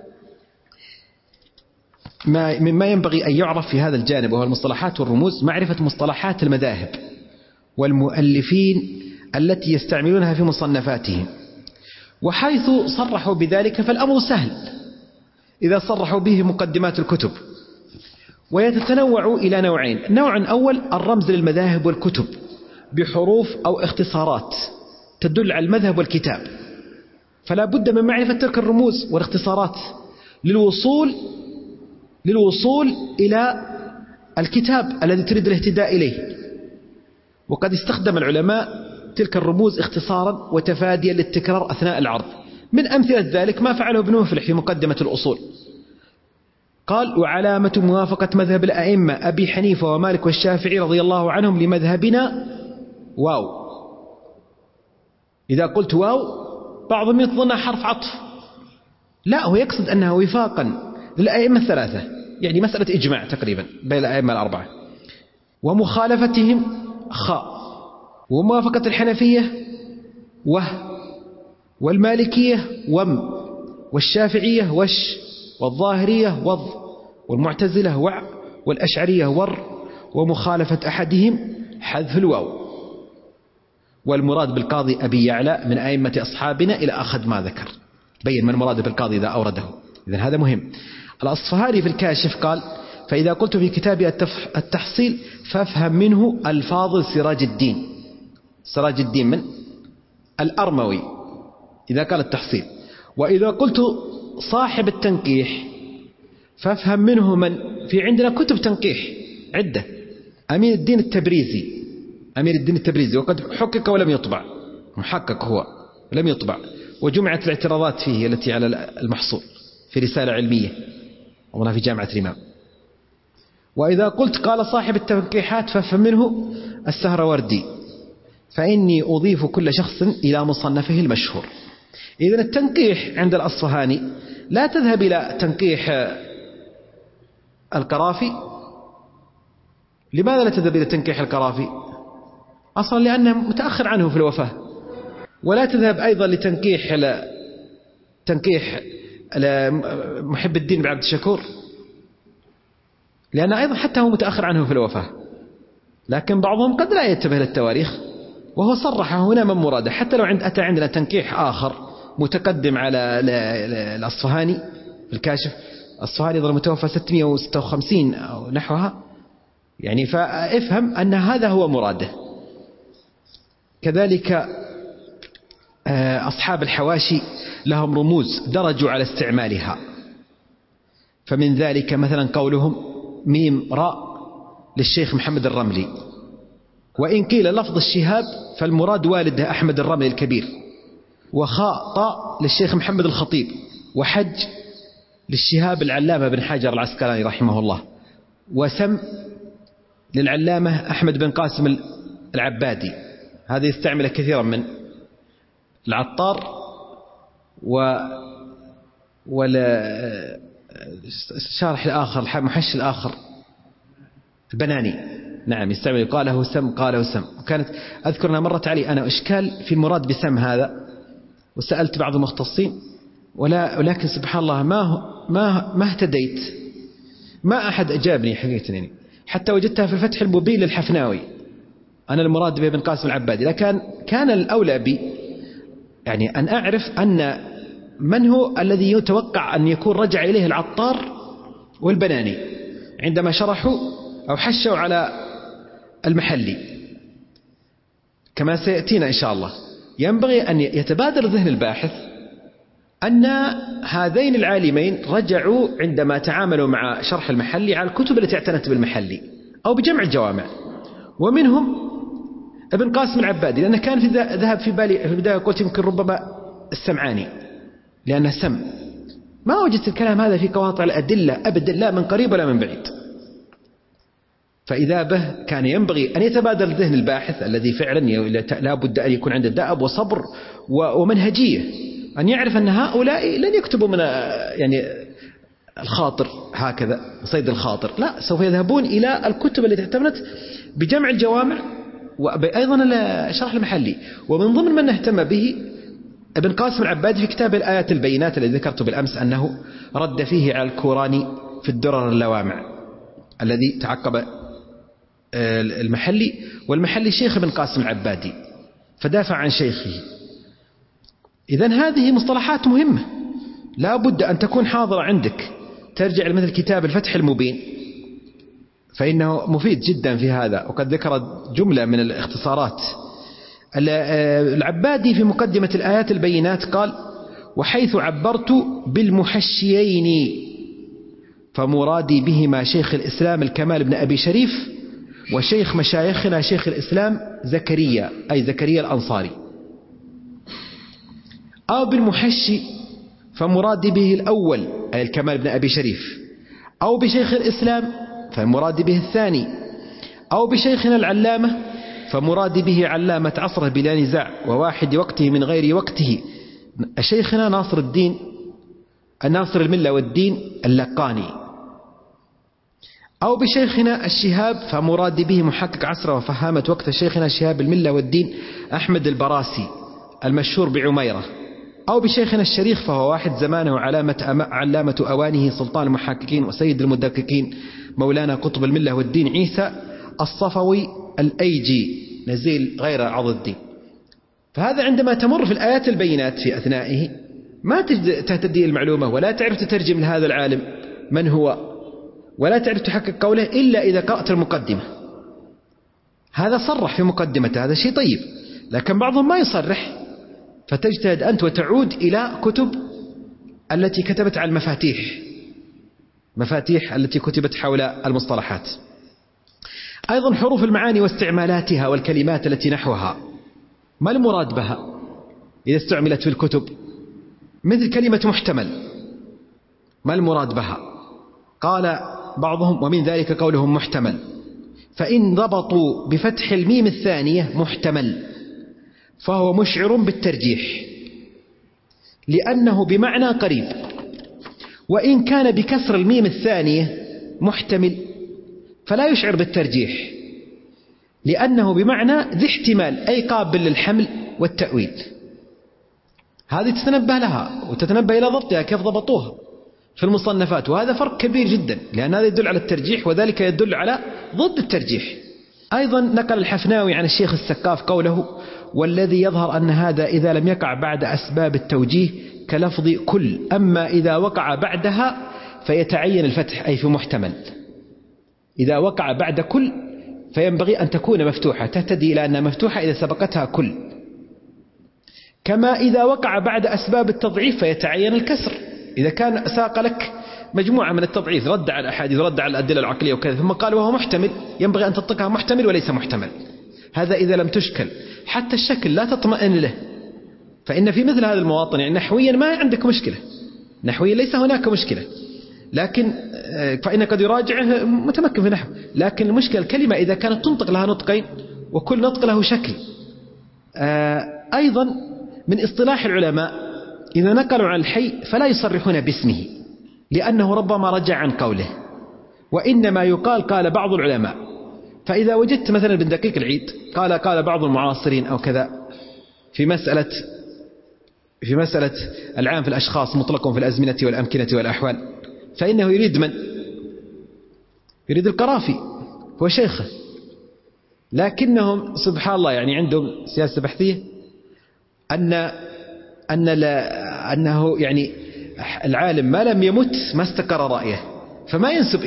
مما ينبغي أن يعرف في هذا الجانب وهو المصطلحات والرموز، معرفة مصطلحات المذاهب والمؤلفين التي يستعملونها في مصنفاتهم، وحيث صرحوا بذلك فالأمر سهل إذا صرحوا به مقدمات الكتب. ويتنوع إلى نوعين: نوع أول الرمز للمذاهب والكتب بحروف أو اختصارات تدل على المذهب والكتاب، فلا بد من معرفة تلك الرموز والاختصارات للوصول إلى الكتاب الذي تريد الاهتداء إليه. وقد استخدم العلماء تلك الرموز اختصارا وتفاديا للتكرار أثناء العرض. من أمثلة ذلك ما فعله ابن مفلح في مقدمة الأصول، قال: وعلامة موافقة مذهب الأئمة أبي حنيفة ومالك والشافعي رضي الله عنهم لمذهبنا واو. إذا قلت واو بعضهم يظنها حرف عطف، لا، هو يقصد أنها وفاقا للأئمة الثلاثة، يعني مسألة إجماع تقريبا بين الأئمة الأربعة. ومخالفتهم خاء، وموافقة الحنفية وه، والمالكية وم، والشافعية وش، والظاهرية وض، والمعتزلة وع، والأشعرية ور، ومخالفة أحدهم حذف الواو. والمراد بالقاضي أبي يعلى من أئمة أصحابنا إلى أخذ ما ذكر، بين من المراد بالقاضي إذا إذن هذا مهم. الأصفهاني في الكاشف قال: فإذا قلت في كتابي التحصيل فافهم منه الفاظ سراج الدين. سراج الدين من الأرموي إذا قال التحصيل. وإذا قلت صاحب التنقيح فافهم منه من في عندنا كتب تنقيح عدة. أمين الدين التبريزي، أمين الدين التبريزي، وقد حقق ولم يطبع، محقق هو لم يطبع، وجمعت الاعتراضات فيه التي على المحصول في رسالة علمية أظنها في جامعة الإمام. وإذا قلت قال صاحب التنقيحات فافهم منه السهروردي، فإني أضيف كل شخص إلى مصنفه المشهور. إذن التنقيح عند الأصفهاني لا تذهب إلى تنقيح القرافي. لماذا لا تذهب إلى تنقيح القرافي؟ أصلا لأنه متأخر عنه في الوفاة. ولا تذهب أيضا لتنقيح محب الدين بن عبد الشكور، لأن أيضا حتى هو متأخر عنه في الوفاة. لكن بعضهم قد لا ينتبه للتواريخ، وهو صرح هنا من مراده. حتى لو أتى عندنا تنقيح آخر متقدم على الأصفهاني في الكاشف، الأصفهاني ظل متوفى 656 أو نحوها، يعني فافهم أن هذا هو مراده. كذلك أصحاب الحواشي لهم رموز درجوا على استعمالها، فمن ذلك مثلا قولهم ميم راء للشيخ محمد الرملي، وإن قيل لفظ الشهاب فالمراد والده أحمد الرملي الكبير، وخاء طاء للشيخ محمد الخطيب، وحج للشهاب العلامة بن حجر العسقلاني رحمه الله، وسم للعلامة أحمد بن قاسم العبادي. هذا يستعمل كثيرا من العطار والشارح الآخر محش الآخر البناني، نعم يستعمل قاله سم قاله سم. وكانت أذكر أنها مرت علي أنا إشكال في المراد بسم هذا، وسألت بعض المختصين ولكن سبحان الله ما اهتديت، ما أحد أجابني حقيقة يعني. حتى وجدتها في الفتح المبين للحفناوي أنا المراد بابن قاسم العبادي، لكن كان الأولى بي يعني أن أعرف أن من هو الذي يتوقع أن يكون رجع إليه العطار والبناني عندما شرحوا أو حشوا على المحلي كما سيأتينا إن شاء الله. ينبغي أن يتبادر ذهن الباحث أن هذين العالمين رجعوا عندما تعاملوا مع شرح المحلي على الكتب التي اعتنت بالمحلي أو بجمع الجوامع، ومنهم ابن قاسم العبادي، لأنه كان في ذهب في بالي في البداية قلت يمكن ربما السمعاني لأنه سم. ما وجدت الكلام هذا في قواطع الأدلة أبدا، لا من قريب ولا من بعيد. فإذا به كان ينبغي أن يتبادر ذهن الباحث الذي فعلا لا بد أن يكون عنده دأب وصبر ومنهجية، أن يعرف أن هؤلاء لن يكتبوا من يعني الخاطر هكذا صيد الخاطر، لا، سوف يذهبون إلى الكتب التي اعتمدت بجمع الجوامع وأيضا الشرح المحلي. ومن ضمن من اهتم به ابن قاسم العبادي في كتاب الآيات البينات الذي ذكرت بالأمس أنه رد فيه على الكوراني في الدرر اللوامع الذي تعقب المحلي، والمحلي شيخ ابن قاسم العبادي فدافع عن شيخه. إذن هذه مصطلحات مهمة لا بد أن تكون حاضرة عندك. ترجع لمثل كتاب الفتح المبين فإنه مفيد جدا في هذا، وقد ذكر جملة من الاختصارات. العبادي في مقدمة الآيات البينات قال: وحيث عبرت بالمحشيين فمرادي بهما شيخ الإسلام الكمال بن أبي شريف وشيخ مشايخنا شيخ الإسلام زكريا أي زكريا الأنصاري. أو بالمحشي فمرادي به الأول أي الكمال بن أبي شريف، أو بشيخ الإسلام فمرادي به الثاني، أو بشيخنا العلامة فمرادي به علامة عصره بلا نزاع وواحد وقته من غير وقته شيخنا ناصر الدين الناصر الملة والدين اللقاني، أو بشيخنا الشهاب فمرادي به محقق عصره وفهامة وقت شيخنا شهاب الملة والدين أحمد البراسي المشهور بعميرة، أو بشيخنا الشريخ فهو واحد زمانه علامة أوانه سلطان المحققين وسيد المدققين مولانا قطب الملة والدين عيسى الصفوي الأيجي نزيل غير عضد الدين. فهذا عندما تمر في الآيات البينات في أثنائه ما تهتدي المعلومة ولا تعرف تترجم لهذا العالم من هو ولا تعرف تحقق قوله إلا إذا قرأت المقدمة. هذا صرح في مقدمته، هذا شيء طيب، لكن بعضهم ما يصرح، فتجتهد أنت وتعود إلى كتب التي كتبت على مفاتيح التي كتبت حول المصطلحات. أيضا حروف المعاني واستعمالاتها والكلمات التي نحوها، ما المراد بها إذا استعملت في الكتب؟ مثل كلمة محتمل، ما المراد بها؟ قال بعضهم ومن ذلك قولهم محتمل، فإن ضبطوا بفتح الميم الثانية محتمل فهو مشعر بالترجيح لأنه بمعنى قريب، وإن كان بكسر الميم الثانية محتمل فلا يشعر بالترجيح لأنه بمعنى ذي احتمال أي قابل للحمل والتأويل. هذه تتنبه لها وتتنبه إلى ضبطها كيف ضبطوها في المصنفات، وهذا فرق كبير جدا، لأن هذا يدل على الترجيح وذلك يدل على ضد الترجيح. أيضا نقل الحفناوي عن الشيخ السقاف قوله: والذي يظهر أن هذا إذا لم يقع بعد أسباب التوجيه كلفظ كل، أما إذا وقع بعدها فيتعين الفتح، أي في محتمل. إذا وقع بعد كل فينبغي أن تكون مفتوحة، تهتدي إلى أنها مفتوحة إذا سبقتها كل. كما إذا وقع بعد أسباب التضعيف فيتعين الكسر، إذا كان ساق لك مجموعة من التضعيف، رد على الأحاديث، رد على الأدلة العقلية وكذا، ثم قال وهو محتمل، ينبغي أن تطلقها محتمل وليس محتمل. هذا إذا لم تشكل حتى الشكل لا تطمئن له، فإن في مثل هذا المواطن يعني نحويا ما عندك مشكلة، نحويا ليس هناك مشكلة، لكن فإن قد يراجعه متمكن في النحو، لكن المشكلة الكلمة إذا كانت تنطق لها نطقين وكل نطق له شكل. أيضا من اصطلاح العلماء إذا نقلوا عن الحي فلا يصرحون باسمه لأنه ربما رجع عن قوله، وإنما يقال قال بعض العلماء. فإذا وجدت مثلا ابن دقيق العيد قال بعض المعاصرين أو كذا في مسألة العام في الأشخاص مطلق في الأزمنة والأمكنة والأحوال، فإنه يريد من؟ يريد القرافي هو شيخه، لكنهم سبحان الله يعني عندهم سياسة بحثية أنه يعني العالم ما لم يمت ما استقر رأيه، فما ينسب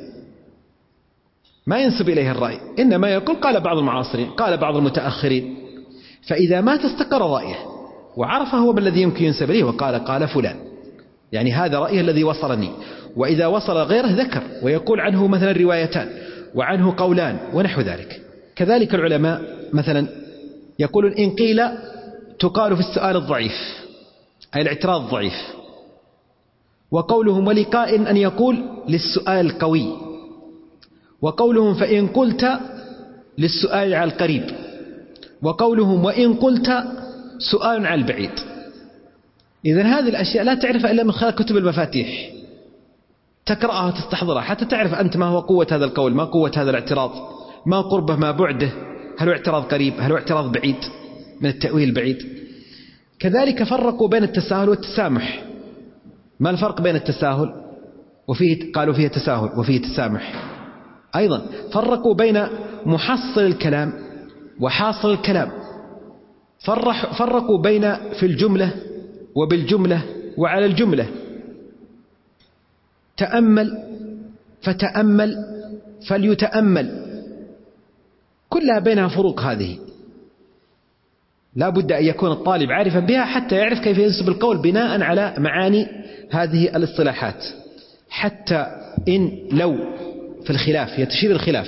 إليه الرأي، إنما يقول قال بعض المعاصرين، قال بعض المتأخرين، فإذا ما استقر رأيه وعرف هو ما الذي يمكن ينسب إليه وقال فلان، يعني هذا رأيه الذي وصلني، وإذا وصل غيره ذكر ويقول عنه مثلا روايتان وعنه قولان ونحو ذلك. كذلك العلماء مثلا يقولون إن قيل تقال في السؤال الضعيف أي الاعتراض الضعيف، وقولهم ولقاء أن يقول للسؤال القوي، وقولهم فإن قلت للسؤال على القريب، وقولهم وإن قلت سؤال على البعيد. إذن هذه الأشياء لا تعرفها إلا من خلال كتب المفاتيح، تقرأها وتستحضرها حتى تعرف أنت ما هو قوة هذا القول، ما قوة هذا الاعتراض، ما قربه ما بعده، هل هو اعتراض قريب هل هو اعتراض بعيد من التأويل البعيد. كذلك فرقوا بين التساهل والتسامح. ما الفرق بين التساهل وفيه قالوا فيه تساهل وفيه تسامح؟ أيضا فرقوا بين محصل الكلام وحاصل الكلام، فرقوا بين في الجملة وبالجملة وعلى الجملة، تأمل فتأمل فليتأمل، كلها بينها فروق. هذه لا بد أن يكون الطالب عارفا بها حتى يعرف كيف ينسب القول بناء على معاني هذه الاصطلاحات. حتى إن لو في الخلاف يتشير الخلاف،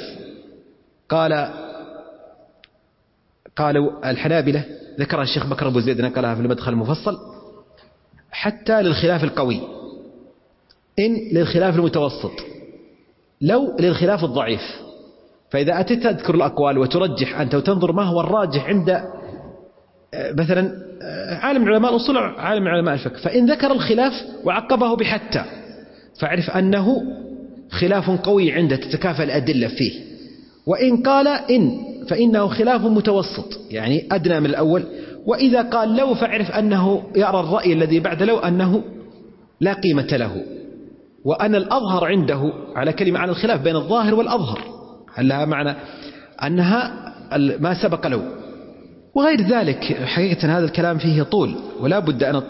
قالوا الحنابلة، ذكرها الشيخ بكر أبو زيد نقلها في المدخل المفصل، حتى للخلاف القوي، إن للخلاف المتوسط، لو للخلاف الضعيف. فإذا أتيت تذكر الأقوال وترجح أنت وتنظر ما هو الراجح عند مثلا عالم من علماء الأصول عالم من علماء الفقه، فإن ذكر الخلاف وعقبه بحتى فاعرف أنه خلاف قوي عنده تتكافى الأدلة فيه. وإن قال إن فإنه خلاف متوسط يعني أدنى من الأول. وإذا قال لو فاعرف أنه يرى الرأي الذي بعد لو أنه لا قيمة له، وأن الأظهر عنده على كلمة عن الخلاف بين الظاهر والأظهر، هل لها معنى أنها ما سبق له، وغير ذلك. حقيقة هذا الكلام فيه طول ولا بد أن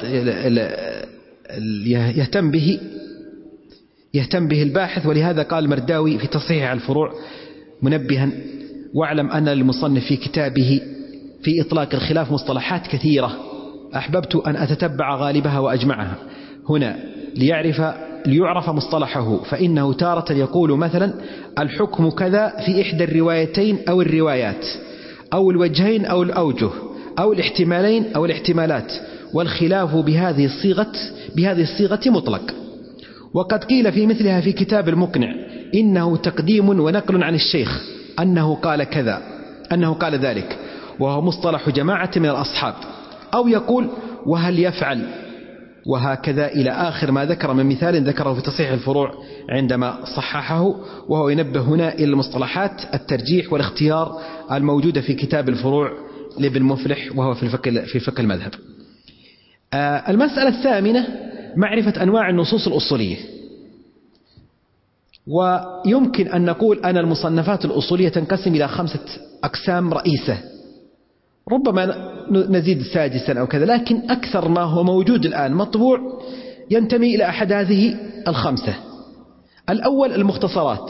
يهتم به الباحث. ولهذا قال المرداوي في تصحيح الفروع منبها: واعلم أن للمصنف في كتابه في إطلاق الخلاف مصطلحات كثيرة، أحببت أن أتتبع غالبها وأجمعها هنا ليعرف مصطلحه، فإنه تارة يقول مثلا الحكم كذا في إحدى الروايتين أو الروايات أو الوجهين أو الأوجه أو الاحتمالين أو الاحتمالات، والخلاف بهذه الصيغة مطلق. وقد قيل في مثلها في كتاب المقنع إنه تقديم ونقل عن الشيخ أنه قال كذا، أنه قال ذلك، وهو مصطلح جماعة من الأصحاب. أو يقول وهل يفعل، وهكذا إلى آخر ما ذكر من مثال ذكره في تصحيح الفروع عندما صححه. وهو ينبه هنا إلى المصطلحات الترجيح والاختيار الموجودة في كتاب الفروع لابن مفلح، وهو في فقه المذهب. المسألة الثامنة معرفة أنواع النصوص الأصولية. ويمكن أن نقول أن المصنفات الأصولية تنقسم إلى 5 أقسام رئيسة، ربما نزيد سادسا أو كذا، لكن أكثر ما هو موجود الآن مطبوع ينتمي إلى أحد هذه 5. الأول المختصرات،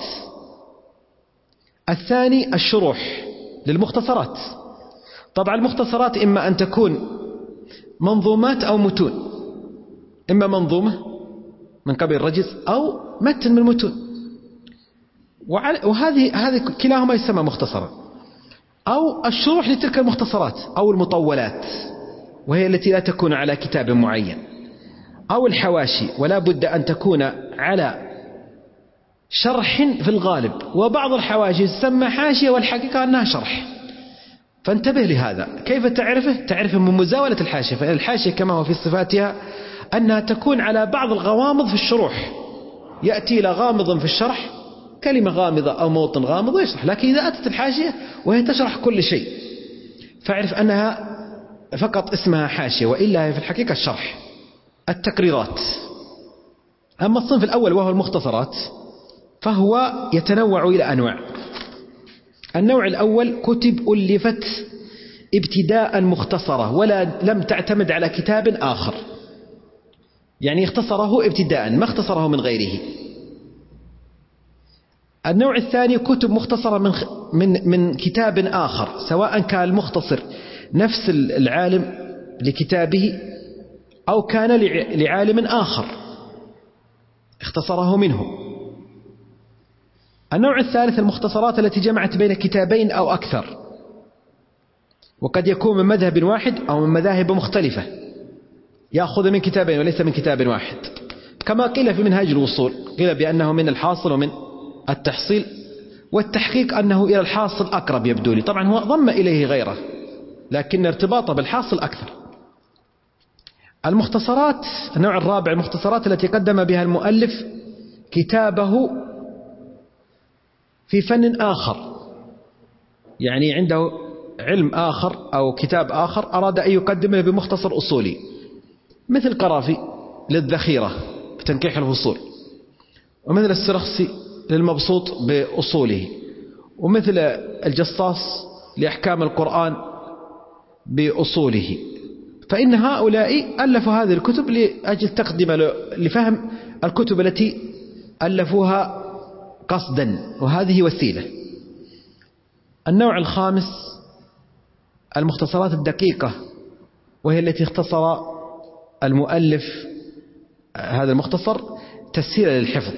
الثاني الشروح للمختصرات. طبعا المختصرات إما أن تكون منظومات أو متون، إما منظومة من قبل الرجز أو متن من المتون، وهذه كلاهما يسمى مختصرا. أو الشروح لتلك المختصرات، أو المطولات وهي التي لا تكون على كتاب معين، أو الحواشي ولا بد أن تكون على شرح في الغالب، وبعض الحواشي تسمى حاشية والحقيقة أنها شرح. فانتبه لهذا. كيف تعرفه؟ تعرفه من مزاولة الحاشية، فإن الحاشية كما هو في صفاتها أنها تكون على بعض الغوامض في الشروح، يأتي إلى غامض في الشرح، كلمة غامضة أو موطن غامض يشرح، لكن إذا أتت الحاشية وهي تشرح كل شيء فاعرف أنها فقط اسمها حاشية، وإلا هي في الحقيقة الشرح. التقريرات. أما الصنف الأول وهو المختصرات فهو يتنوع إلى أنواع. النوع الأول كتب ألفت ابتداء مختصرة لم تعتمد على كتاب آخر، يعني اختصره ابتداء ما اختصره من غيره. النوع الثاني كتب مختصرة من كتاب آخر، سواء كان المختصر نفس العالم لكتابه أو كان لعالم آخر اختصره منه. النوع الثالث المختصرات التي جمعت بين كتابين أو أكثر، وقد يكون من مذهب واحد أو من مذاهب مختلفة، يأخذ من كتابين وليس من كتاب واحد، كما قيل في منهاج الوصول، قيل بأنه من الحاصل ومن التحصيل، والتحقيق أنه إلى الحاصل أقرب يبدو لي. طبعا هو ضم إليه غيره لكن ارتباطه بالحاصل أكثر. المختصرات. النوع الرابع المختصرات التي قدم بها المؤلف كتابه في فن آخر، يعني عنده علم آخر أو كتاب آخر أراد أن يقدمه بمختصر أصولي، مثل قرافي للذخيرة بتنكيح الفصول، ومثل السرخسي للمبسوط بأصوله، ومثل الجصاص لأحكام القرآن بأصوله. فإن هؤلاء ألفوا هذه الكتب لأجل تقدم لفهم الكتب التي ألفوها قصدا، وهذه وسيلة. النوع الخامس المختصرات الدقيقة، وهي التي اختصر المؤلف هذا المختصر تسهيلا للحفظ،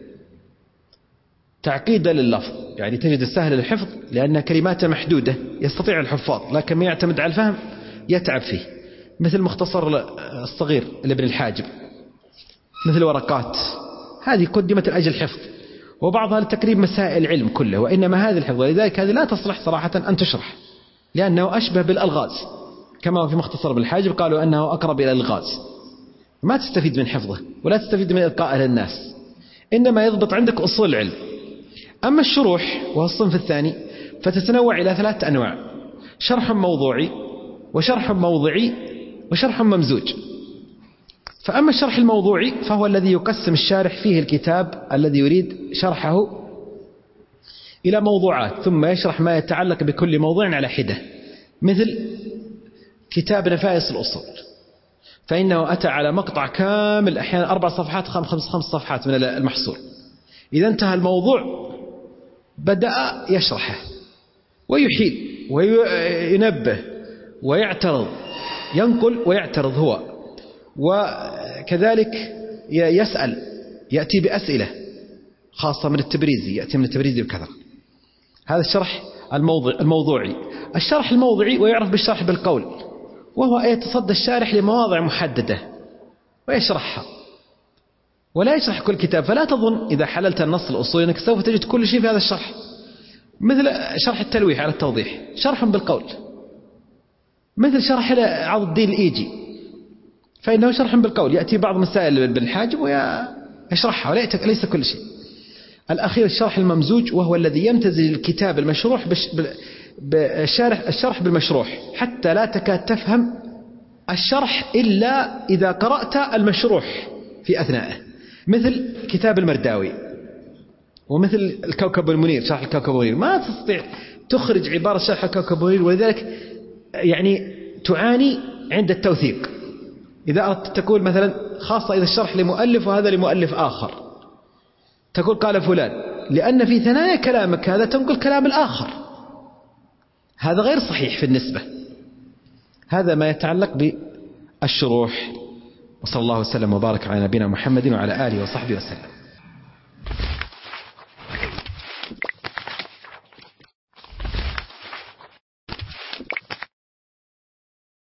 تعقيدا لللفظ، يعني تجد السهل للحفظ لأن كلماته محدودة يستطيع الحفاظ، لكن ما يعتمد على الفهم يتعب فيه، مثل المختصر الصغير لابن الحاجب، مثل ورقات، هذه قدمت لأجل الحفظ، وبعضها لتقريب مسائل العلم كله، وإنما هذه الحفظ، لذلك هذه لا تصلح صراحة أن تشرح لأنه أشبه بالألغاز، كما في مختصر ابن الحاجب قالوا أنه أقرب إلى الألغاز، ما تستفيد من حفظه ولا تستفيد من إلقائه للناس، إنما يضبط عندك أصول العلم. أما الشروح وهو الصنف الثاني فتتنوع إلى 3 أنواع: شرح موضوعي وشرح موضعي وشرح ممزوج. فأما الشرح الموضوعي فهو الذي يقسم الشارح فيه الكتاب الذي يريد شرحه إلى موضوعات، ثم يشرح ما يتعلق بكل موضوع على حدة، مثل كتاب نفائس الأصول، فإنه أتى على مقطع كامل أحيانا 4 صفحات 5 صفحات من المحصول. إذا انتهى الموضوع بدأ يشرحه ويحيل وينبه ويعترض، ينقل ويعترض هو، وكذلك يسأل، يأتي بأسئلة خاصة من التبريزي، يأتي من التبريزي بكثرة. هذا الشرح الموضوعي. الشرح الموضعي ويعرف بالشرح بالقول، وهو يتصدى الشارح لمواضع محددة ويشرحها ولا يشرح كل كتاب. فلا تظن إذا حللت النص الأصولي أنك سوف تجد كل شيء في هذا الشرح، مثل شرح التلويح على التوضيح شرح بالقول، مثل شرح عض الدين الإيجي فإنه شرح بالقول، يأتي بعض مسائل ابن حاجب ويشرحها وليس كل شيء. الأخير الشرح الممزوج، وهو الذي يمتزج الكتاب المشروح الشرح بالمشروح، حتى لا تكاد تفهم الشرح إلا إذا قرأت المشروح في أثنائه، مثل كتاب المرداوي ومثل الكوكب المنير، شرح الكوكب المنير ما تستطيع تخرج عبارة شرح الكوكب المنير، ولذلك يعني تعاني عند التوثيق. إذا أردت تقول مثلا خاصة إذا الشرح لمؤلف وهذا لمؤلف آخر، تقول قال فلان، لأن في ثنايا كلامك هذا تنقل كلام الآخر، هذا غير صحيح في النسبة. هذا ما يتعلق بالشروح. وصلى الله وسلم وبارك على نبينا محمد وعلى آله وصحبه وسلم.